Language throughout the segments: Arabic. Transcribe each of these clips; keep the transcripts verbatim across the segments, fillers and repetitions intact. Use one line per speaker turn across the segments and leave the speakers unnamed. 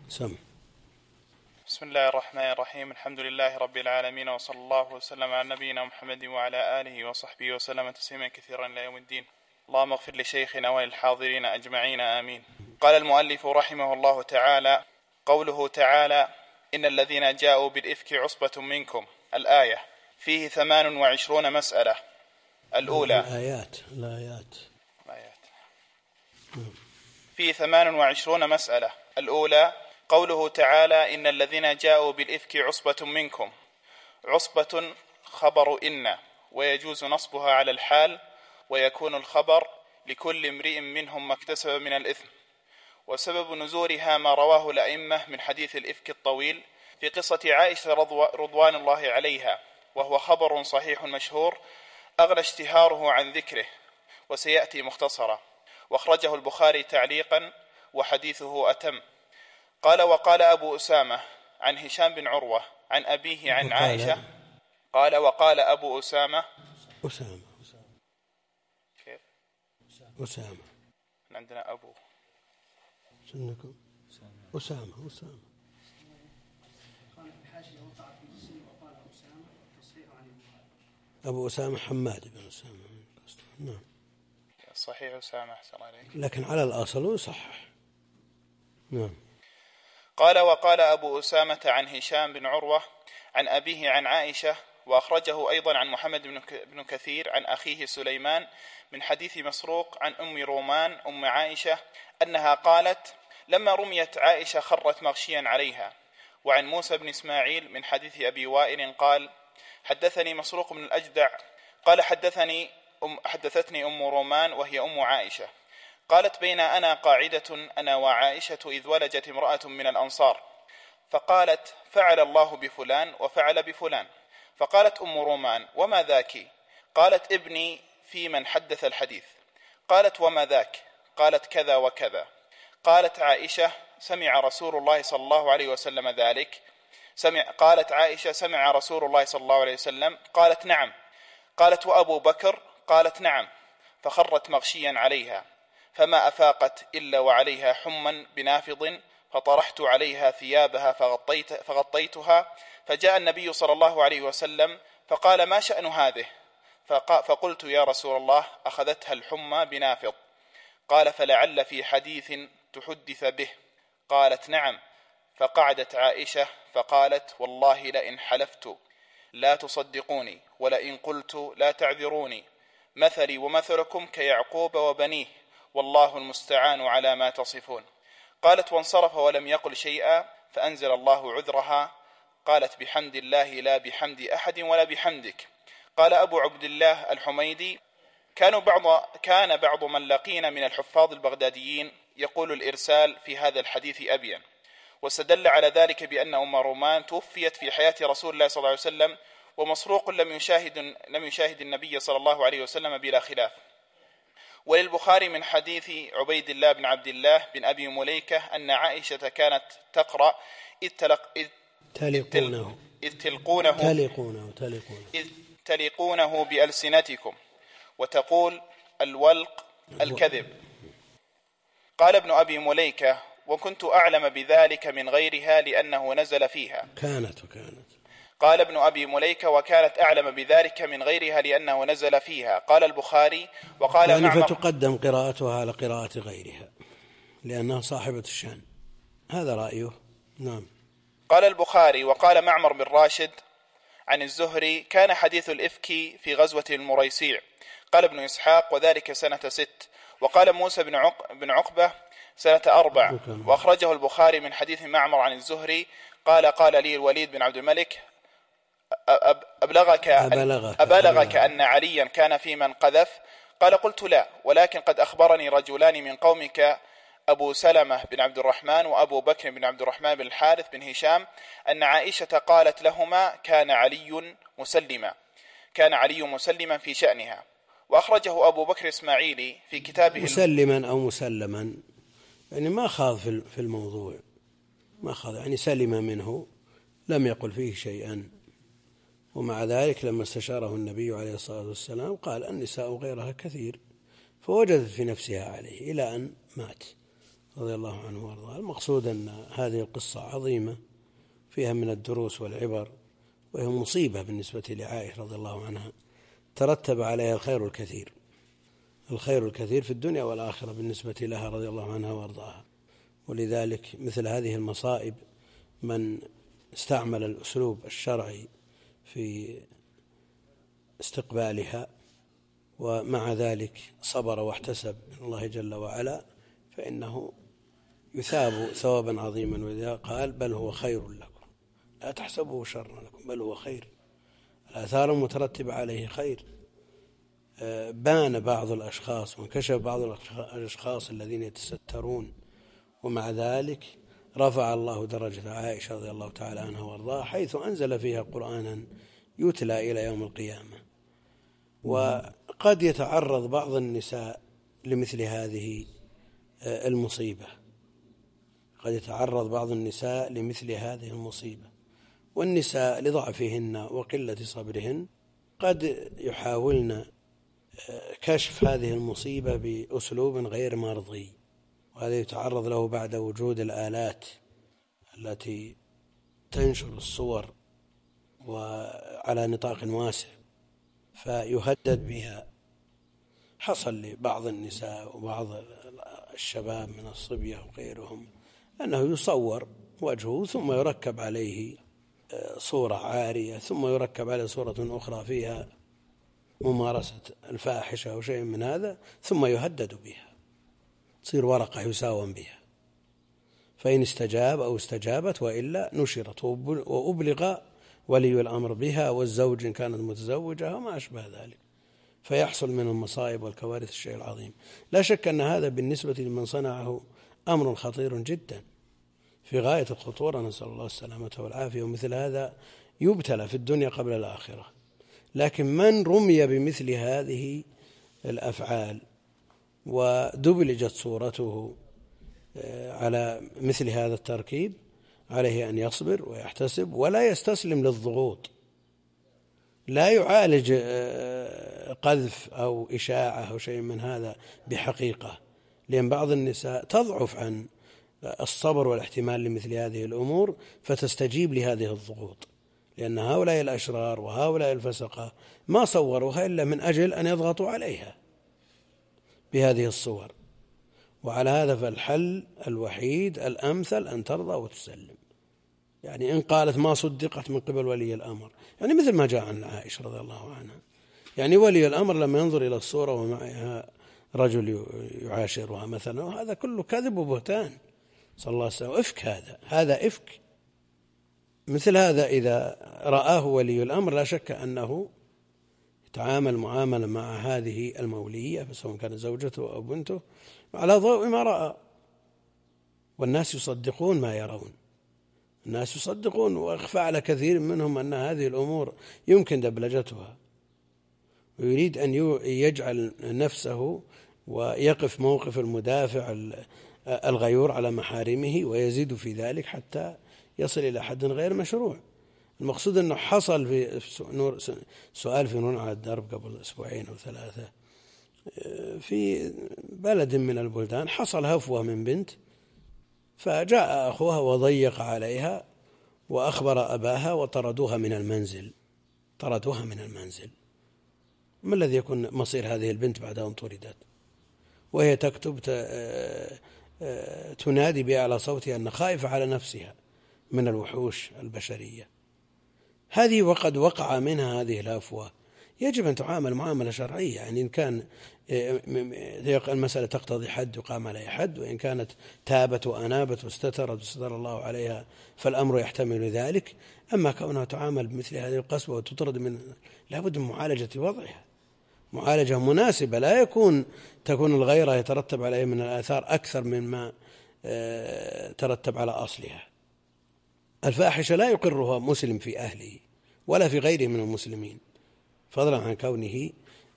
سم.
بسم الله الرحمن الرحيم. الحمد لله رب العالمين، وصلى الله وسلم على نبينا محمد وعلى آله وصحبه وسلم تسليما كثيرا إلى يوم الدين. اللهم اغفر لشيخنا وللحاضرين أجمعين، آمين. قال المؤلف رحمه الله تعالى: قوله تعالى: إن الذين جاءوا بالإفك عصبة منكم، الآية، فيه ثمان وعشرون مسألة. الأولى
الآيات الآيات
الآيات فيه ثمان وعشرون مسألة. الأولى قوله تعالى: إن الذين جاءوا بالإفك عصبة منكم. عصبة خبر إن، ويجوز نصبها على الحال، ويكون الخبر لكل امرئ منهم ما اكتسب من الإثم. وسبب نزولها ما رواه الأئمة من حديث الإفك الطويل في قصة عائشة رضوان الله عليها، وهو خبر صحيح مشهور أغنى اشتهاره عن ذكره، وسيأتي مختصرا، واخرجه البخاري تعليقا وحديثه أتم. قال: وقال أبو أسامة عن هشام بن عروة عن أبيه عن عائشة. قال: وقال أبو أسامة
أسامة
كيف؟
أسامة
عندنا أبو
سنكم أسامة أسامة أبو أسامة حماد بن أسامة. نعم
صحيح أسامة، أحسن عليك،
لكن على الأصل يصحح. نعم.
قال: وقال أبو أسامة عن هشام بن عروة عن أبيه عن عائشة، وأخرجه أيضا عن محمد بن كثير عن أخيه سليمان من حديث مسروق عن أم رومان أم عائشة أنها قالت: لما رميت عائشة خرت مغشيا عليها. وعن موسى بن إسماعيل من حديث أبي وائل قال: حدثني مسروق بن الأجدع قال: حدثني أم حدثتني أم رومان وهي أم عائشة قالت: بين أنا قاعدة أنا وعائشة إذ ولجت امرأة من الأنصار، فقالت: فعل الله بفلان وفعل بفلان. فقالت أم رومان: وما ذاك؟ قالت: ابني في من حدث الحديث. قالت: وما ذاك؟ قالت: كذا وكذا. قالت عائشة: سمع رسول الله صلى الله عليه وسلم ذلك؟ سمع قالت عائشة: سمع رسول الله صلى الله عليه وسلم؟ قالت: نعم. قالت: وأبو بكر؟ قالت: نعم. فخرت مغشيا عليها، فما أفاقت إلا وعليها حما بنافض، فطرحت عليها ثيابها فغطيت فغطيتها. فجاء النبي صلى الله عليه وسلم فقال: ما شأن هذه؟ فقلت: يا رسول الله، أخذتها الحمى بنافض. قال: فلعل في حديث تحدث به. قالت: نعم. فقعدت عائشة فقالت: والله لئن حلفت لا تصدقوني، ولئن قلت لا تعذروني. مثلي ومثلكم كيعقوب وبنيه، والله المستعان على ما تصفون. قالت: وانصرف ولم يقل شيئا، فأنزل الله عذرها. قالت: بحمد الله لا بحمد أحد ولا بحمدك. قال أبو عبد الله الحميدي: كانوا بعض كان بعض من لقينا من الحفاظ البغداديين يقول الإرسال في هذا الحديث أبين، واستدل على ذلك بأن أم رومان توفيت في حياة رسول الله صلى الله عليه وسلم، ومسروق لم يشاهد لم يشاهد النبي صلى الله عليه وسلم بلا خلاف. وللبخاري من حديث عبيد الله بن عبد الله بن أبي مليكة أن عائشة كانت تقرأ: إذ تلق إذ
تلقونه
إذ تلقونه
تلقونه تلقونه
إذ تلقونه بألسنتكم، وتقول: الولق الكذب. قال ابن أبي مليكة: وكنت أعلم بذلك من غيرها لأنه نزل فيها.
كانت وكانت
قال ابن أبي مليكة: وكانت أعلم بذلك من غيرها لأنه نزل فيها. قال البخاري: وقال
يعني
معمر،
فتقدم قراءتها على قراءة غيرها لأنها صاحبة الشأن. هذا رأيه. نعم.
قال البخاري: وقال معمر بن راشد عن الزهري: كان حديث الإفك في غزوة المريسيع. قال ابن إسحاق: وذلك سنة ست. وقال موسى بن, عق... بن عقبة سنة أربع. وأخرجه البخاري من حديث معمر عن الزهري قال: قال لي الوليد بن عبد الملك: أبلغك,
أبلغك,
أبلغك أن عليا كان في من قذف؟ قال: قلت لا، ولكن قد أخبرني رجلان من قومك، أبو سلمة بن عبد الرحمن وأبو بكر بن عبد الرحمن بن الحارث بن هشام، أن عائشة قالت لهما: كان علي مسلما كان علي مسلما في شأنها. وأخرجه أبو بكر إسماعيلي في كتابه
مسلما أو مسلما، يعني ما خاض في الموضوع، ما خاض، يعني سلم منه، لم يقل فيه شيئا. ومع ذلك لما استشاره النبي عليه الصلاة والسلام قال: النساء غيرها كثير، فوجدت في نفسها عليه إلى أن مات رضي الله عنه وارضاه. المقصود أن هذه القصة عظيمة فيها من الدروس والعبر، وهي مصيبة بالنسبة لعائشة رضي الله عنها ترتب عليها الخير الكثير، الخير الكثير في الدنيا والآخرة بالنسبة لها رضي الله عنها وارضاها. ولذلك مثل هذه المصائب من استعمل الأسلوب الشرعي في استقبالها ومع ذلك صبر واحتسب من الله جل وعلا فإنه يثاب ثوابا عظيما. وإذا قال بل هو خير لكم لا تحسبوه شرا لكم بل هو خير، الآثار المترتبة عليه خير. بان بعض الأشخاص وانكشف بعض الأشخاص الذين يتسترون، ومع ذلك رفع الله درجة عائشة رضي الله تعالى عنها وارضاها حيث أنزل فيها قرآنا يتلى إلى يوم القيامة. وقد يتعرض بعض النساء لمثل هذه المصيبة، قد يتعرض بعض النساء لمثل هذه المصيبة، والنساء لضعفهن وقلة صبرهن قد يحاولن كشف هذه المصيبة بأسلوب غير مرضي، وهذا يتعرض له بعد وجود الآلات التي تنشر الصور وعلى نطاق واسع فيهدد بها. حصل لبعض النساء وبعض الشباب من الصبية وغيرهم أنه يصور وجهه ثم يركب عليه صورة عارية ثم يركب عليه صورة أخرى فيها ممارسة الفاحشة أو شيء من هذا ثم يهدد بها، تصير ورقة يساوم بها، فإن استجاب أو استجابت وإلا نشرت وأبلغ ولي الأمر بها والزوج إن كانت متزوجة وما أشبه ذلك، فيحصل من المصائب والكوارث الشيء العظيم. لا شك أن هذا بالنسبة لمن صنعه أمر خطير جدا في غاية الخطورة، نسأل الله السلامة والعافية. ومثل هذا يبتلى في الدنيا قبل الآخرة. لكن من رمي بمثل هذه الأفعال ودبلجت صورته على مثل هذا التركيب عليه أن يصبر ويحتسب ولا يستسلم للضغوط، لا يعالج قذف أو إشاعة أو شيء من هذا بحقيقة، لأن بعض النساء تضعف عن الصبر والاحتمال لمثل هذه الأمور فتستجيب لهذه الضغوط، لأن هؤلاء الأشرار وهؤلاء الفسقة ما صوروها إلا من أجل أن يضغطوا عليها بهذه الصور. وعلى هذا فالحل الوحيد الأمثل أن ترضى وتسلم. يعني إن قالت ما صدقت من قبل ولي الأمر، يعني مثل ما جاء عن عائشة رضي الله عنها، يعني ولي الأمر لما ينظر إلى الصورة ومعها رجل يعاشرها مثلا، هذا كله كذب وبهتان صلى الله عليه وسلم، إفك، هذا هذا إفك. مثل هذا إذا رآه ولي الأمر لا شك أنه يتعامل معاملة مع هذه المولية سواء كانت زوجته أو بنته على ضوء ما رأى، والناس يصدقون ما يرون، الناس يصدقون، وأخفى على كثير منهم أن هذه الأمور يمكن دبلجتها، ويريد أن يجعل نفسه ويقف موقف المدافع الغيور على محارمه ويزيد في ذلك حتى يصل إلى حد غير مشروع. المقصود أنه حصل في سؤال في نون على الدرب قبل أسبوعين أو ثلاثة في بلد من البلدان، حصل هفوة من بنت، فجاء أخوها وضيق عليها وأخبر أباها وطردوها من المنزل، طردوها من المنزل. ما الذي يكون مصير هذه البنت بعد أن طردت وهي تكتب تنادي بأعلى صوتها أن خائفة على نفسها من الوحوش البشرية هذه، وقد وقع منها هذه الهفوة، يجب أن تعامل معاملة شرعية. يعني إن كان المسألة تقتضي حد يقام عليها حد، وإن كانت تابت وأنابت واستترت واستتر الله عليها فالأمر يحتمل ذلك. أما كونها تعامل بمثل هذه القسوة وتطرد من، لابد من معالجة وضعها، معالجة مناسبة، لا يكون تكون الغيرة يترتب عليها من الآثار أكثر مما ترتب على أصلها. الفاحشة لا يقرها مسلم في أهله ولا في غيره من المسلمين، فضلا عن كونه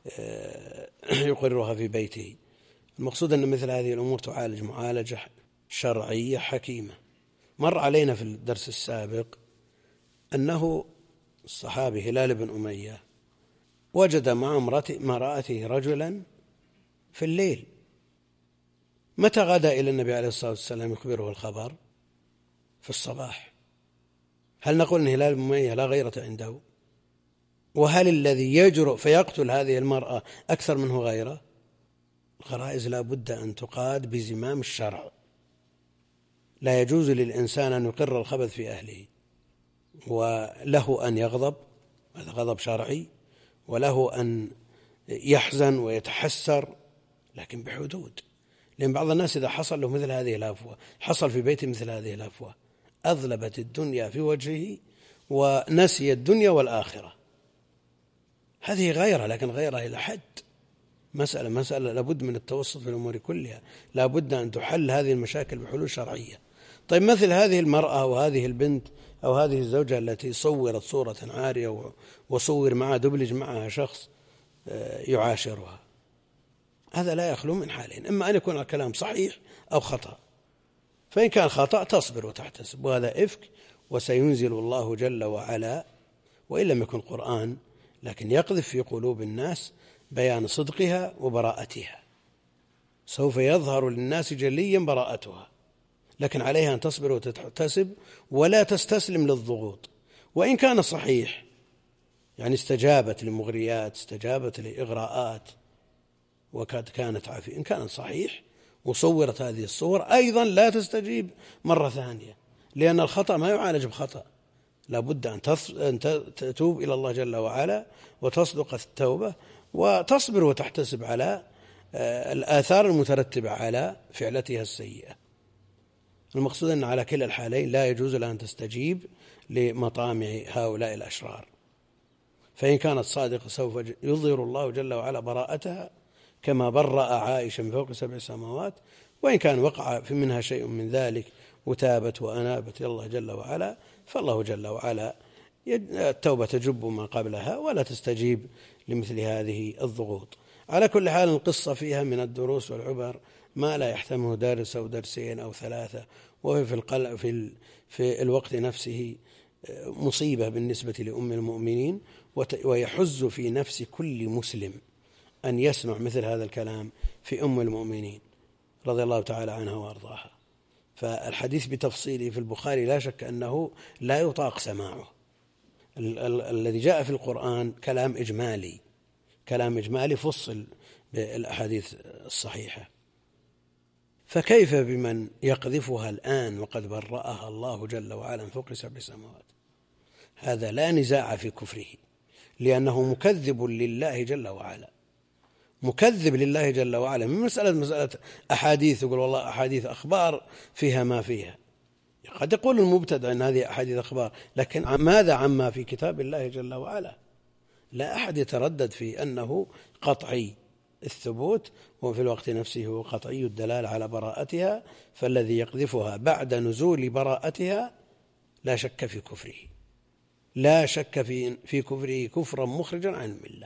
يقرها في بيته. المقصود أن مثل هذه الأمور تعالج معالجة شرعية حكيمة. مر علينا في الدرس السابق أنه الصحابي هلال بن أمية وجد مع امرأته رجلا في الليل متى غدا إلى النبي عليه الصلاة والسلام يخبره الخبر؟ في الصباح. هل نقول أن هلال بن أمية لا غيرة عنده؟ وهل الذي يجرؤ فيقتل هذه المرأة أكثر منه غيره؟ الغرائز لا بد أن تقاد بزمام الشرع. لا يجوز للإنسان أن يقر الخبث في أهله، وله أن يغضب، هذا غضب شرعي، وله أن يحزن ويتحسر، لكن بحدود. لأن بعض الناس إذا حصل له مثل هذه الهفوة، حصل في بيته مثل هذه الهفوة، أظلبت الدنيا في وجهه ونسي الدنيا والآخرة. هذه غيرة، لكن غيرة إلى حد. مسألة مسألة لابد من التوسط في الأمور كلها، لابد أن تحل هذه المشاكل بحلول شرعية. طيب مثل هذه المرأة وهذه البنت أو هذه الزوجة التي صورت صورة عارية وصور معها دبلج معها شخص يعاشرها، هذا لا يخلو من حالين: إما أن يكون الكلام صحيح أو خطأ. فإن كان خطأ تصبر وتحتسب، وهذا إفك وسينزل الله جل وعلا، وإن لم يكن قرآن لكن يقذف في قلوب الناس بيان صدقها وبراءتها، سوف يظهر للناس جليا براءتها، لكن عليها أن تصبر وتحتسب ولا تستسلم للضغوط. وإن كان صحيح، يعني استجابت لمغريات، استجابت لإغراءات وقد كانت عافية، إن كانت صحيح وصورت هذه الصور أيضا لا تستجيب مرة ثانية، لأن الخطأ ما يعالج بخطأ، لابد أن تتوب إلى الله جل وعلا وتصدق التوبة وتصبر وتحتسب على الآثار المترتبة على فعلتها السيئة. المقصود أن على كلا الحالين لا يجوز لها أن تستجيب لمطامع هؤلاء الأشرار. فإن كانت صادقة سوف يظهر الله جل وعلا براءتها كما برأ عائشة من فوق سبع سماوات، وإن كان وقع في منها شيء من ذلك وتابت وأنابت إلى الله جل وعلا، فالله جل وعلا التوبة تجب ما قبلها ولا تستجيب لمثل هذه الضغوط. على كل حال القصة فيها من الدروس والعبر ما لا يحتمله درس أو درسين أو ثلاثة، وهي في القلق في, في الوقت نفسه مصيبة بالنسبة لأم المؤمنين، ويحز في نفس كل مسلم أن يسمع مثل هذا الكلام في أم المؤمنين رضي الله تعالى عنها وأرضاها. فالحديث بتفصيله في البخاري لا شك أنه لا يطاق سماعه. ال- ال- الذي جاء في القرآن كلام إجمالي، كلام إجمالي فصل بالأحاديث الصحيحة، فكيف بمن يقذفها الآن وقد برأها الله جل وعلا من فوق سبع سماوات؟ هذا لا نزاع في كفره، لأنه مكذب لله جل وعلا، مكذب لله جل وعلا. من مسألة مسألة أحاديث يقول والله أحاديث أخبار فيها ما فيها، قد يقول المبتدع أن هذه أحاديث أخبار، لكن ماذا عما في كتاب الله جل وعلا؟ لا أحد يتردد في أنه قطعي الثبوت، وفي الوقت نفسه هو قطعي الدلالة على براءتها. فالذي يقذفها بعد نزول براءتها لا شك في كفره، لا شك في في كفره كفرا مخرجا عن الملة.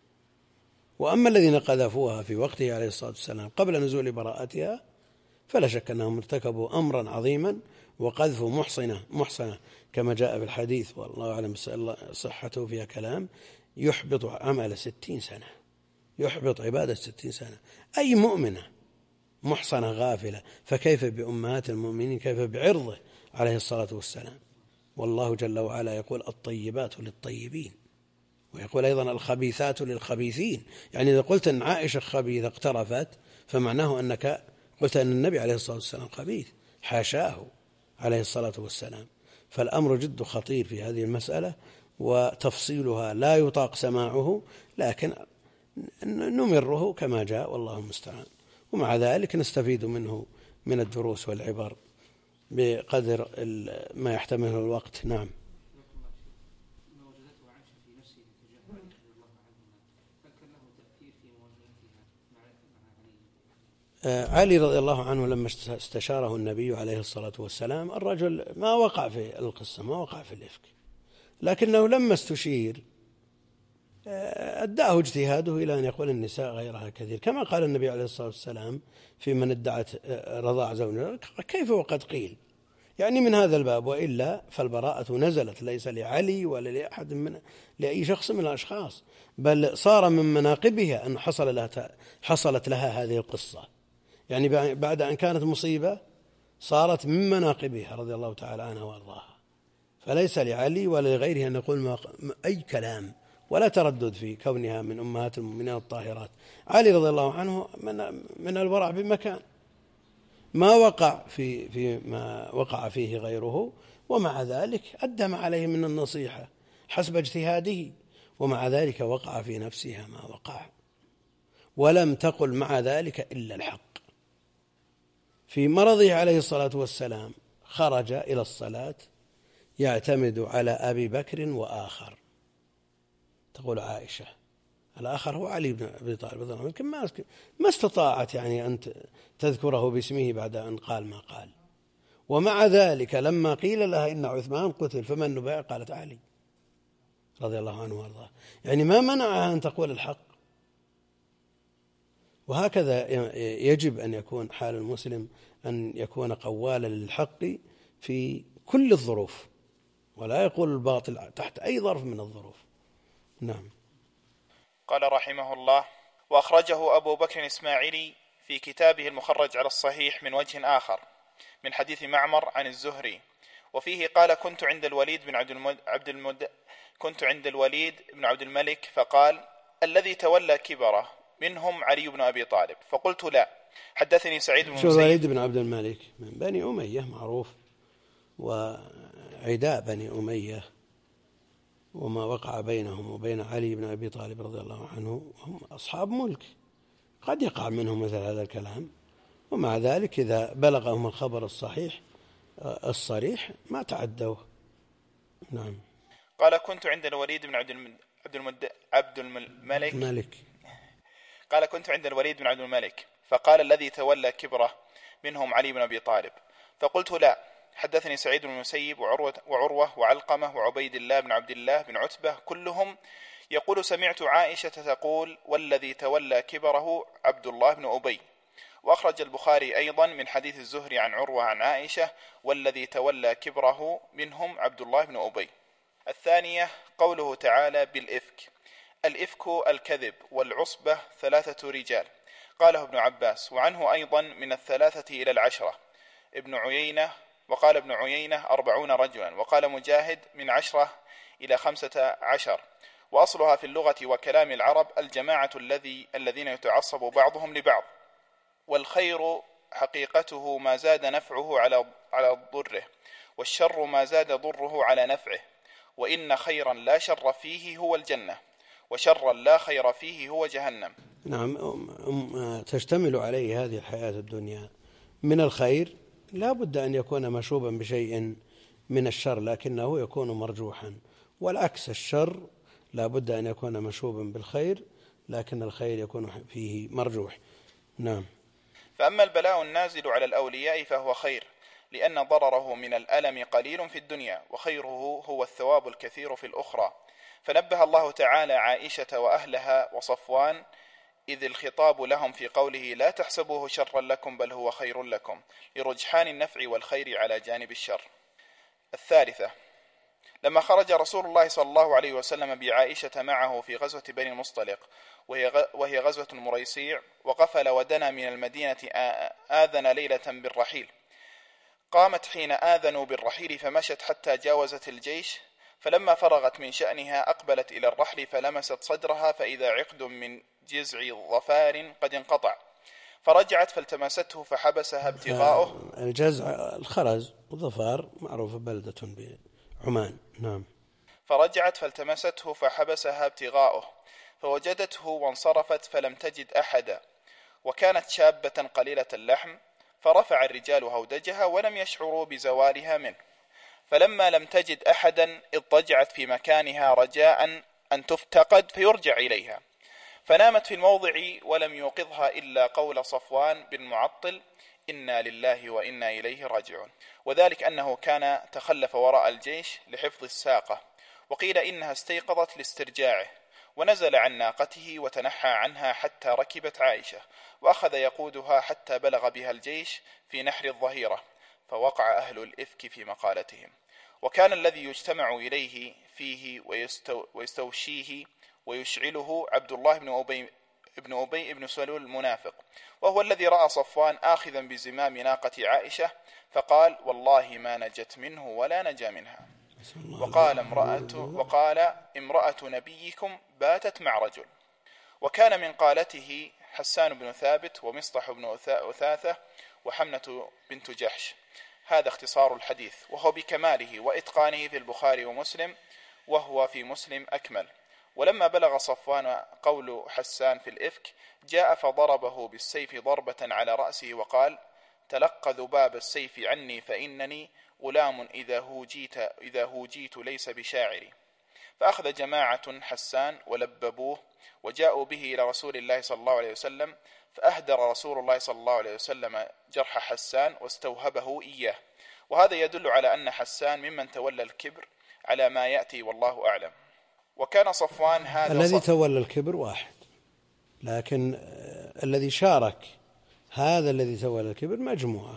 وأما الذين قذفوها في وقته عليه الصلاة والسلام قبل نزول براءتها فلا شك أنهم ارتكبوا أمرا عظيما، وقذف محصنة محصنة كما جاء في الحديث والله أعلم صحته فيها كلام، يحبط عمل ستين سنة، يحبط عبادة ستين سنة. أي مؤمنة محصنة غافلة، فكيف بأمهات المؤمنين، كيف بعرضه عليه الصلاة والسلام؟ والله جل وعلا يقول الطيبات للطيبين، ويقول أيضا الخبيثات للخبيثين. يعني إذا قلت أن عائشة خبيثة اقترفت فمعناه أنك قلت أن النبي عليه الصلاة والسلام خبيث، حاشاه عليه الصلاة والسلام. فالأمر جد خطير في هذه المسألة، وتفصيلها لا يطاق سماعه، لكن نمره كما جاء والله المستعان. ومع ذلك نستفيد منه من الدروس والعبر بقدر ما يحتمله الوقت. نعم. علي رضي الله عنه لما استشاره النبي عليه الصلاة والسلام، الرجل ما وقع في القصة، ما وقع في الإفك، لكنه لما استشير أداه اجتهاده إلى أن يقول النساء غيرها كثير، كما قال النبي عليه الصلاة والسلام في من ادعت رضاع زوجها كيف وقد قيل، يعني من هذا الباب. وإلا فالبراءة نزلت ليس لعلي ولا لأحد من لأي شخص من الأشخاص، بل صار من مناقبها أن حصل لها حصلت لها هذه القصة. يعني بعد أن كانت مصيبة صارت من مناقبها رضي الله تعالى عنها وارضاها. فليس لعلي ولا لغيره أن يقول أي كلام ولا تردد في كونها من أمهات المؤمنين الطاهرات. علي رضي الله عنه من من الورع بمكان، ما وقع في في ما وقع فيه غيره، ومع ذلك أدى ما عليه من النصيحة حسب اجتهاده، ومع ذلك وقع في نفسها ما وقع، ولم تقل مع ذلك إلا الحق. في مرضه عليه الصلاة والسلام خرج إلى الصلاة يعتمد على أبي بكر وآخر، تقول عائشة الآخر هو علي بن أبي طالب، يمكن ما ما استطاعت يعني أن تذكره باسمه بعد أن قال ما قال. ومع ذلك لما قيل لها إن عثمان قتل فمن نبايع قالت علي رضي الله عنه وارضاه، يعني ما منعها أن تقول الحق. وهكذا يجب أن يكون حال المسلم، أن يكون قوالا للحق في كل الظروف، ولا يقول الباطل تحت أي ظرف من الظروف. نعم.
قال رحمه الله: وأخرجه أبو بكر إسماعيلي في كتابه المخرج على الصحيح من وجه آخر من حديث معمر عن الزهري، وفيه قال: كنت عند الوليد بن عبد المد... عبد المد... كنت عند الوليد بن عبد الملك فقال: الذي تولى كبره منهم علي بن أبي طالب؟ فقلت: لا. حدثني سعيد بن
مسيب. الوليد بن عبد الملك من بني أمية معروف، وعداء بني أمية، وما وقع بينهم وبين علي بن أبي طالب رضي الله عنه هم أصحاب ملك، قد يقع منهم مثل هذا الكلام، ومع ذلك إذا بلغهم الخبر الصحيح الصريح ما تعدوه. نعم.
قال: كنت عند الوليد بن عبد المد... عبد المد... عبد الملك
مالك.
قال: كنت عند الوليد بن عبد الملك فقال: الذي تولى كبره منهم علي بن أبي طالب؟ فقلت: لا. حدثني سعيد بن المسيب وعروة, وعروة وعلقمة وعبيد الله بن عبد الله بن عتبة كلهم يقول: سمعت عائشة تقول: والذي تولى كبره عبد الله بن أبي. وأخرج البخاري أيضا من حديث الزهري عن عروة عن عائشة: والذي تولى كبره منهم عبد الله بن أبي. الثانية قوله تعالى: بالإفك. الإفك الكذب، والعصبة ثلاثة رجال. قاله ابن عباس، وعنه أيضا من الثلاثة إلى العشرة ابن عيينة، وقال ابن عيينة أربعون رجلا، وقال مجاهد من عشرة إلى خمسة عشر. وأصلها في اللغة وكلام العرب الجماعة الذي الذين يتعصب بعضهم لبعض، والخير حقيقته ما زاد نفعه على على ضره، والشر ما زاد ضره على نفعه، وإن خيرا لا شر فيه هو الجنة، وشرا لا خير فيه هو جهنم.
نعم. تشتمل عليه هذه الحياة الدنيا من الخير لا بد أن يكون مشوبا بشيء من الشر لكنه يكون مرجوحا، والعكس الشر لا بد أن يكون مشوبا بالخير لكن الخير يكون فيه مرجوح. نعم.
فأما البلاء النازل على الأولياء فهو خير، لأن ضرره من الألم قليل في الدنيا، وخيره هو الثواب الكثير في الأخرى. فنبه الله تعالى عائشة وأهلها وصفوان إذ الخطاب لهم في قوله: لا تحسبوه شرا لكم بل هو خير لكم، لرجحان النفع والخير على جانب الشر. الثالثة لما خرج رسول الله صلى الله عليه وسلم بعائشة معه في غزوة بني المصطلق وهي غزوة مريسيع، وقفل ودنا من المدينة آذن ليلة بالرحيل. قامت حين آذنوا بالرحيل فمشت حتى جاوزت الجيش، فلما فرغت من شأنها أقبلت إلى الرحل فلمست صدرها فإذا عقد من جزع ظفار قد انقطع، فرجعت فالتمسته فحبسها ابتغاؤه.
الجزع الخرز والظفار معروف بلدة بعمان. نعم.
فرجعت فالتمسته فحبسها ابتغاؤه فوجدته وانصرفت فلم تجد أحدا، وكانت شابة قليلة اللحم، فرفع الرجال هودجها ولم يشعروا بزوالها منه، فلما لم تجد أحدا اضطجعت في مكانها رجاء أن تفتقد فيرجع إليها، فنامت في الموضع ولم يوقظها إلا قول صفوان بن معطل: إنا لله وإنا إليه راجعون، وذلك أنه كان تخلف وراء الجيش لحفظ الساقة، وقيل إنها استيقظت لاسترجاعه، ونزل عن ناقته وتنحى عنها حتى ركبت عائشة، وأخذ يقودها حتى بلغ بها الجيش في نحر الظهيرة، فوقع أهل الإفك في مقالتهم. وكان الذي يجتمع إليه فيه ويستو ويستوشيه ويشعله عبد الله بن أبي ابن أبي ابن سلول المنافق، وهو الذي رأى صفوان آخذا بزمام ناقة عائشة فقال والله ما نجت منه ولا نجا منها. وقال امرأة, وقال امرأة نبيكم باتت مع رجل. وكان من قالته حسان بن ثابت ومصطح بن أثاثة وحمنة بنت جحش. هذا اختصار الحديث، وهو بكماله وإتقانه في البخاري ومسلم، وهو في مسلم أكمل. ولما بلغ صفوان قول حسان في الإفك جاء فضربه بالسيف ضربة على رأسه وقال تلقى ذباب السيف عني فإنني غلام إذا هوجيت, إذا هوجيت ليس بشاعري. فأخذ جماعة حسان ولببوه وجاءوا به إلى رسول الله صلى الله عليه وسلم، فأهدر رسول الله صلى الله عليه وسلم جرح حسان واستوهبه إياه. وهذا يدل على أن حسان ممن تولى الكبر على ما يأتي والله أعلم. وكان صفوان هذا
الذي
صف...
تولى الكبر واحد، لكن الذي شارك هذا الذي تولى الكبر مجموعة.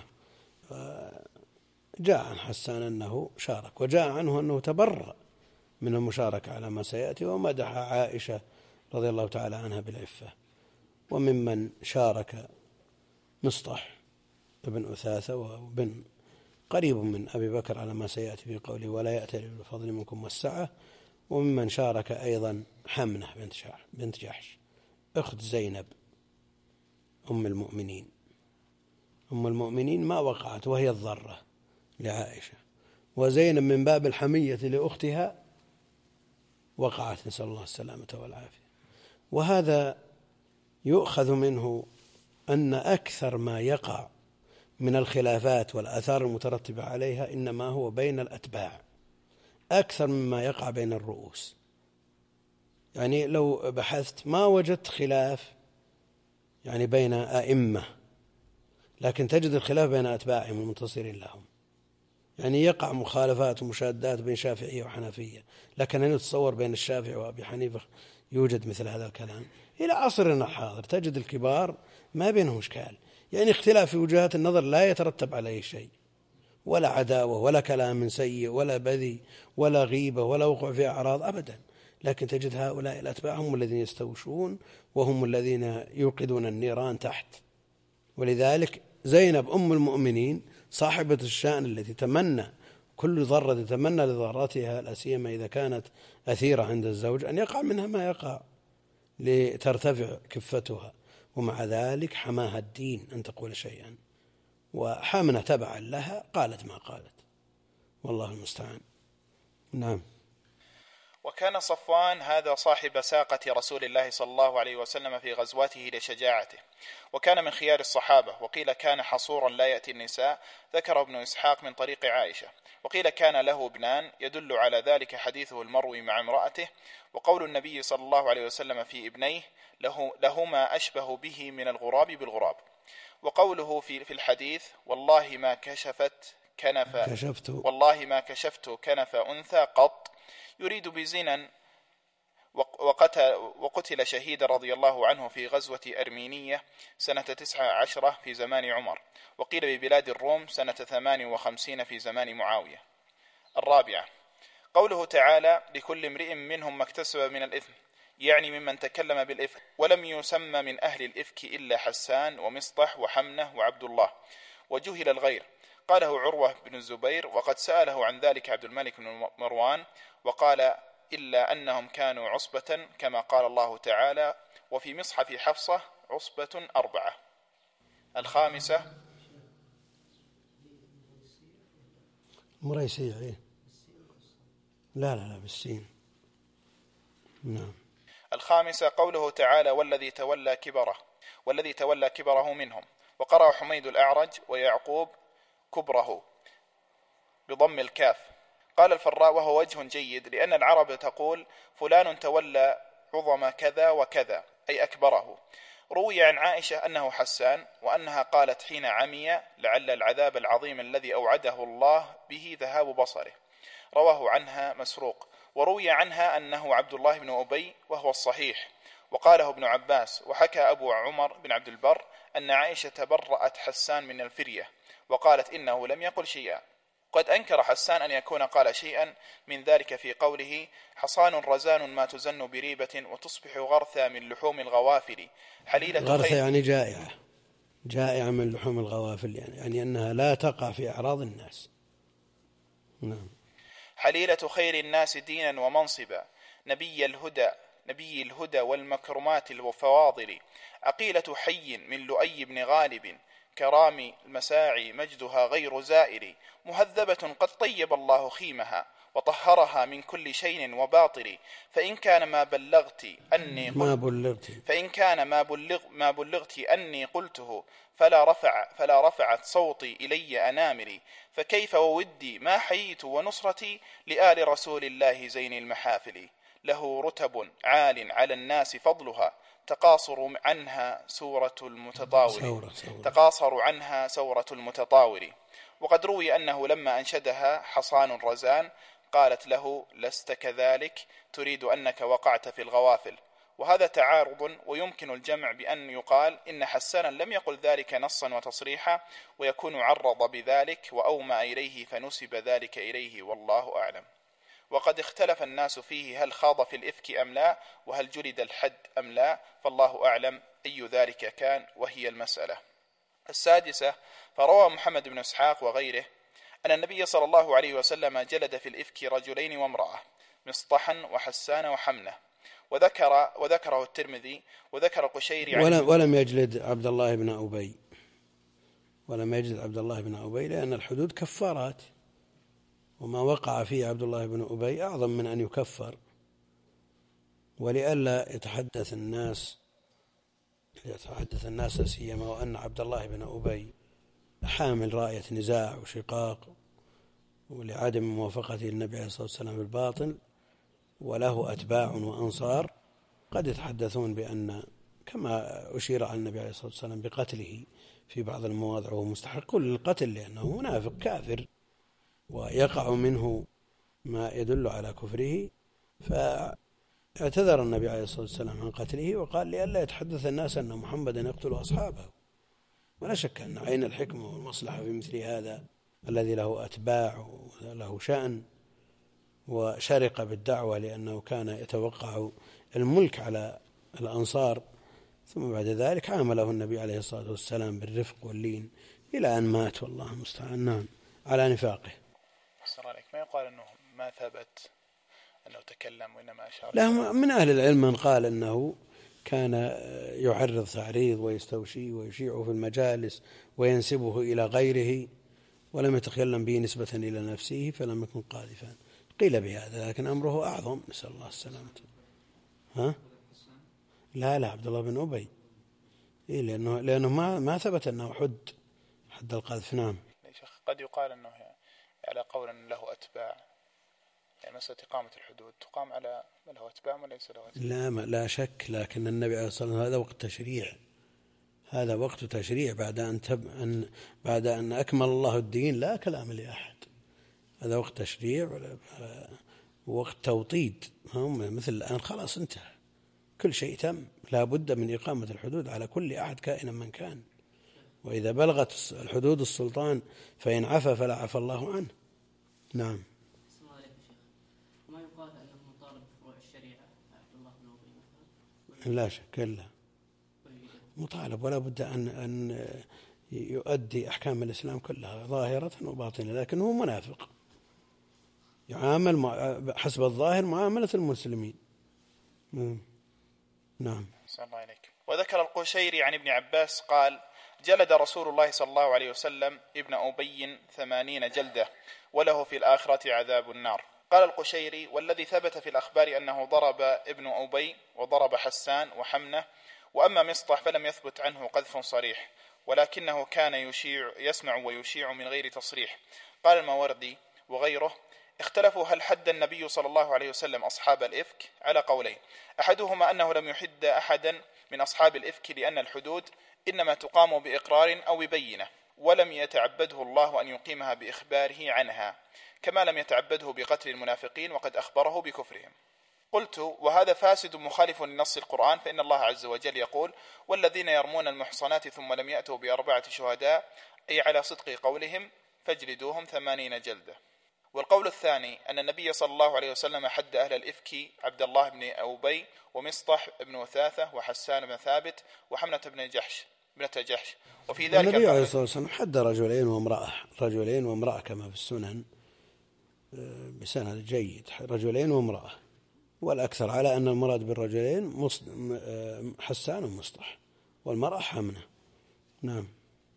جاء عن حسان أنه شارك، وجاء عنه أنه تبرأ من المشاركة على ما سيأتي، ومدح عائشة رضي الله تعالى عنها بالعفة. وممن شارك مصطح ابن أثاثة وابن قريب من أبي بكر على ما سيأتي في قوله ولا يأتي بالفضل منكم والسعة. وممن شارك أيضا حمنة بنت جحش أخت زينب أم المؤمنين. أم المؤمنين ما وقعت وهي الضرة لعائشة، وزينب من باب الحمية لأختها وقعت، نسأل الله السلامة والعافية. وهذا يؤخذ منه أن أكثر ما يقع من الخلافات والآثار المترتبة عليها إنما هو بين الأتباع أكثر مما يقع بين الرؤوس. يعني لو بحثت ما وجدت خلاف يعني بين أئمة، لكن تجد الخلاف بين أتباعهم المنتصرين لهم. يعني يقع مخالفات ومشادات بين شافعية وحنفية، لكن أن يتصور بين الشافعي وأبي حنيفة يوجد مثل هذا الكلام. إلى عصرنا الحاضر تجد الكبار ما بينهم إشكال، يعني اختلاف في وجهات النظر لا يترتب عليه شيء، ولا عداوة ولا كلام سيء ولا بذي ولا غيبة ولا وقوع في أعراض أبدا. لكن تجد هؤلاء الأتباع هم الذين يستوشون وهم الذين يوقدون النيران تحت. ولذلك زينب أم المؤمنين صاحبة الشأن التي تمنى كل ضرة تتمنى لضرتها، لا سيما إذا كانت أثيرة عند الزوج، أن يقع منها ما يقع لترتفع كفتها، ومع ذلك حماها الدين أن تقول شيئا. وحمنة تبعا لها قالت ما قالت، والله المستعان. نعم.
وكان صفوان هذا صاحب ساقة رسول الله صلى الله عليه وسلم في غزواته لشجاعته، وكان من خيار الصحابة، وقيل كان حصورا لا يأتي النساء، ذكر ابن إسحاق من طريق عائشة. وقيل كان له ابنان، يدل على ذلك حديثه المروي مع امرأته، وقول النبي صلى الله عليه وسلم في ابنيه له لهما أشبه به من الغراب بالغراب. وقوله في في الحديث والله ما كشفت كنف
كشفت
والله ما كشفت كنف أنثى قط، يريد بزنا. وقتل, وقتل شهيدا رضي الله عنه في غزوة أرمينية سنة تسعة عشرة في زمان عمر، وقيل ببلاد الروم سنة ثمان وخمسين في زمان معاوية. الرابعة قوله تعالى لكل امرئ منهم ما اكتسب من الإثم، يعني ممن تكلم بالإفك، ولم يسمى من أهل الإفك إلا حسان ومصطح وحمنة وعبد الله، وجهل الغير. قاله عروة بن الزبير، وقد سأله عن ذلك عبد الملك بن مروان وقال إلا أنهم كانوا عصبة كما قال الله تعالى وفي مصحف حفصة عصبة أربعة. الخامسة
مريسية لا لا لا بالسين. نعم.
الخامسة قوله تعالى والذي تولى كبره والذي تولى كبره منهم، وقرأ حميد الأعرج ويعقوب كبره بضم الكاف. قال الفراء وهو وجه جيد، لأن العرب تقول فلان تولى عظم كذا وكذا أي أكبره. روي عن عائشة أنه حسان، وأنها قالت حين عمي لعل العذاب العظيم الذي أوعده الله به ذهاب بصره. رواه عنها مسروق. وروي عنها أنه عبد الله بن أبي وهو الصحيح، وقاله ابن عباس. وحكى أبو عمر بن عبد البر أن عائشة برأت حسان من الفرية وقالت إنه لم يقل شيئا. وقد أنكر حسان أن يكون قال شيئا من ذلك في قوله حصان رزان ما تزن بريبة وتصبح غرثا من لحوم الغوافل حليلة
غرثة
خير
يعني جائعة جائعة من لحوم الغوافل يعني, يعني أنها لا تقع في أعراض الناس. نعم.
حليلة خير الناس دينا ومنصبا نبي الهدى نبي الهدى والمكرمات الفواضل عقيلة حي من لؤي بن غالب كرام المساعي مجدها غير زائر مهذبة قد طيب الله خيمها وطهرها من كل شين وباطل فإن كان ما بلغت أني
ما بلغت
فإن كان ما بلغ ما بلغت أني قلته فلا رفع فلا رفعت صوتي إلي أنامري فكيف وودي ما حييت ونصرتي لآل رسول الله زين المحافل له رتب عال على الناس فضلها تقاصر عنها سورة المتطاول
سورة سورة.
تقاصر عنها سورة المتطاول. وقد روي أنه لما أنشدها حصان رزان قالت له لست كذلك تريد أنك وقعت في الغوافل. وهذا تعارض ويمكن الجمع بأن يقال إن حسانا لم يقل ذلك نصا وتصريحا ويكون عرض بذلك وأومأ إليه فنسب ذلك إليه والله أعلم. وقد اختلف الناس فيه هل خاض في الإفك أم لا وهل جلد الحد أم لا فالله أعلم أي ذلك كان وهي المسألة. السادسة فروى محمد بن إسحاق وغيره أن النبي صلى الله عليه وسلم جلد في الإفك رجلين وامرأة مصطحا وحسان وحمنة وذكر وذكره الترمذي وذكر القشيري
ولم, ولم يجلد عبد الله بن أبي ولم يجلد عبد الله بن أبي لأن الحدود كفارات وما وقع فيه عبد الله بن أبي أعظم من أن يكفر ولئلا يتحدث الناس يتحدث الناس سيما وأن عبد الله بن أبي حامل راية نزاع وشقاق ولعدم موافقته النبي عليه الصلاة والسلام بالباطل وله أتباع وأنصار قد يتحدثون بأن كما أشير على النبي عليه الصلاة والسلام بقتله في بعض المواضع وهو مستحق للقتل لأنه منافق كافر ويقع منه ما يدل على كفره فاعتذر النبي عليه الصلاة والسلام عن قتله وقال لئلا يتحدث الناس أن محمدا يقتل أصحابه. ولا شك أن عين الحكمة والمصلحة في مثل هذا الذي له أتباع وله شأن وشرق بالدعوة لأنه كان يتوقع الملك على الأنصار ثم بعد ذلك عامله النبي عليه الصلاة والسلام بالرفق واللين إلى أن مات والله المستعان. نعم على نفاقه.
ما يقال أنه ما ثبت أنه تكلم وإنما أشار
لا من أهل العلم من قال أنه كان يعرض تعريض ويستوشي ويشيع في المجالس وينسبه إلى غيره ولم يتكلم به نسبة إلى نفسه فلم يكن قاذفا. قيل بهذا لكن أمره أعظم نسأل الله السلامة. ها؟ لا لا عبد الله بن أبي إيه لأنه, لأنه ما, ما ثبت أنه حد حد القذف. نعم.
قد يقال أنه على قول أن له أتباع يعني مسألة إقامة الحدود تقام على من له أتباع وليس له أتباع.
لا ما لا شك لكن النبي عليه الصلاة والسلام هذا وقت تشريع هذا وقت تشريع بعد أن, تب أن بعد أن أكمل الله الدين لا كلام لأحد. هذا وقت تشريع ووقت توطيد هم مثل الآن خلاص انتهى كل شيء تم لا بد من إقامة الحدود على كل أحد كائنا من كان وإذا بلغت الحدود السلطان فإن عفى فلا عفى الله عنه. نعم.
ما يقال أنه مطالب بفروع الشريعة عبد الله بن أبي
لا شك إلا مطالب ولا بد أن أن يؤدي أحكام الإسلام كلها ظاهرة وباطنة لكن هو منافق يعامل حسب الظاهر معاملة المسلمين. نعم.
الله عليك. وذكر القشيري عن ابن عباس قال جلد رسول الله صلى الله عليه وسلم ابن أبي ثمانين جلدة وله في الآخرة عذاب النار. قال القشيري والذي ثبت في الأخبار أنه ضرب ابن أبي وضرب حسان وحمنة وأما مصطح فلم يثبت عنه قذف صريح ولكنه كان يشيع يسمع ويشيع من غير تصريح. قال الماوردي وغيره اختلفوا هل حد النبي صلى الله عليه وسلم أصحاب الإفك على قولين أحدهما أنه لم يحد أحدا من أصحاب الإفك لأن الحدود إنما تقام بإقرار أو ببينة ولم يتعبده الله أن يقيمها بإخباره عنها كما لم يتعبده بقتل المنافقين وقد أخبره بكفرهم. قلت وهذا فاسد مخالف لنص القرآن فإن الله عز وجل يقول والذين يرمون المحصنات ثم لم يأتوا بأربعة شهداء أي على صدق قولهم فاجلدوهم ثمانين جلدة. والقول الثاني أن النبي صلى الله عليه وسلم حد أهل الإفك عبد الله بن أبي ومصطح بن وثاثة وحسان بن ثابت وحمنة بن جحش ابنة جحش. وفي ذلك
النبي عليه الصلاة والسلام حد رجلين وامرأة رجلين وامرأة كما في السنن بسند جيد، رجلين وامرأة، والأكثر على أن المراد بالرجلين حسان ومصطح والمرأة حمنة. نعم.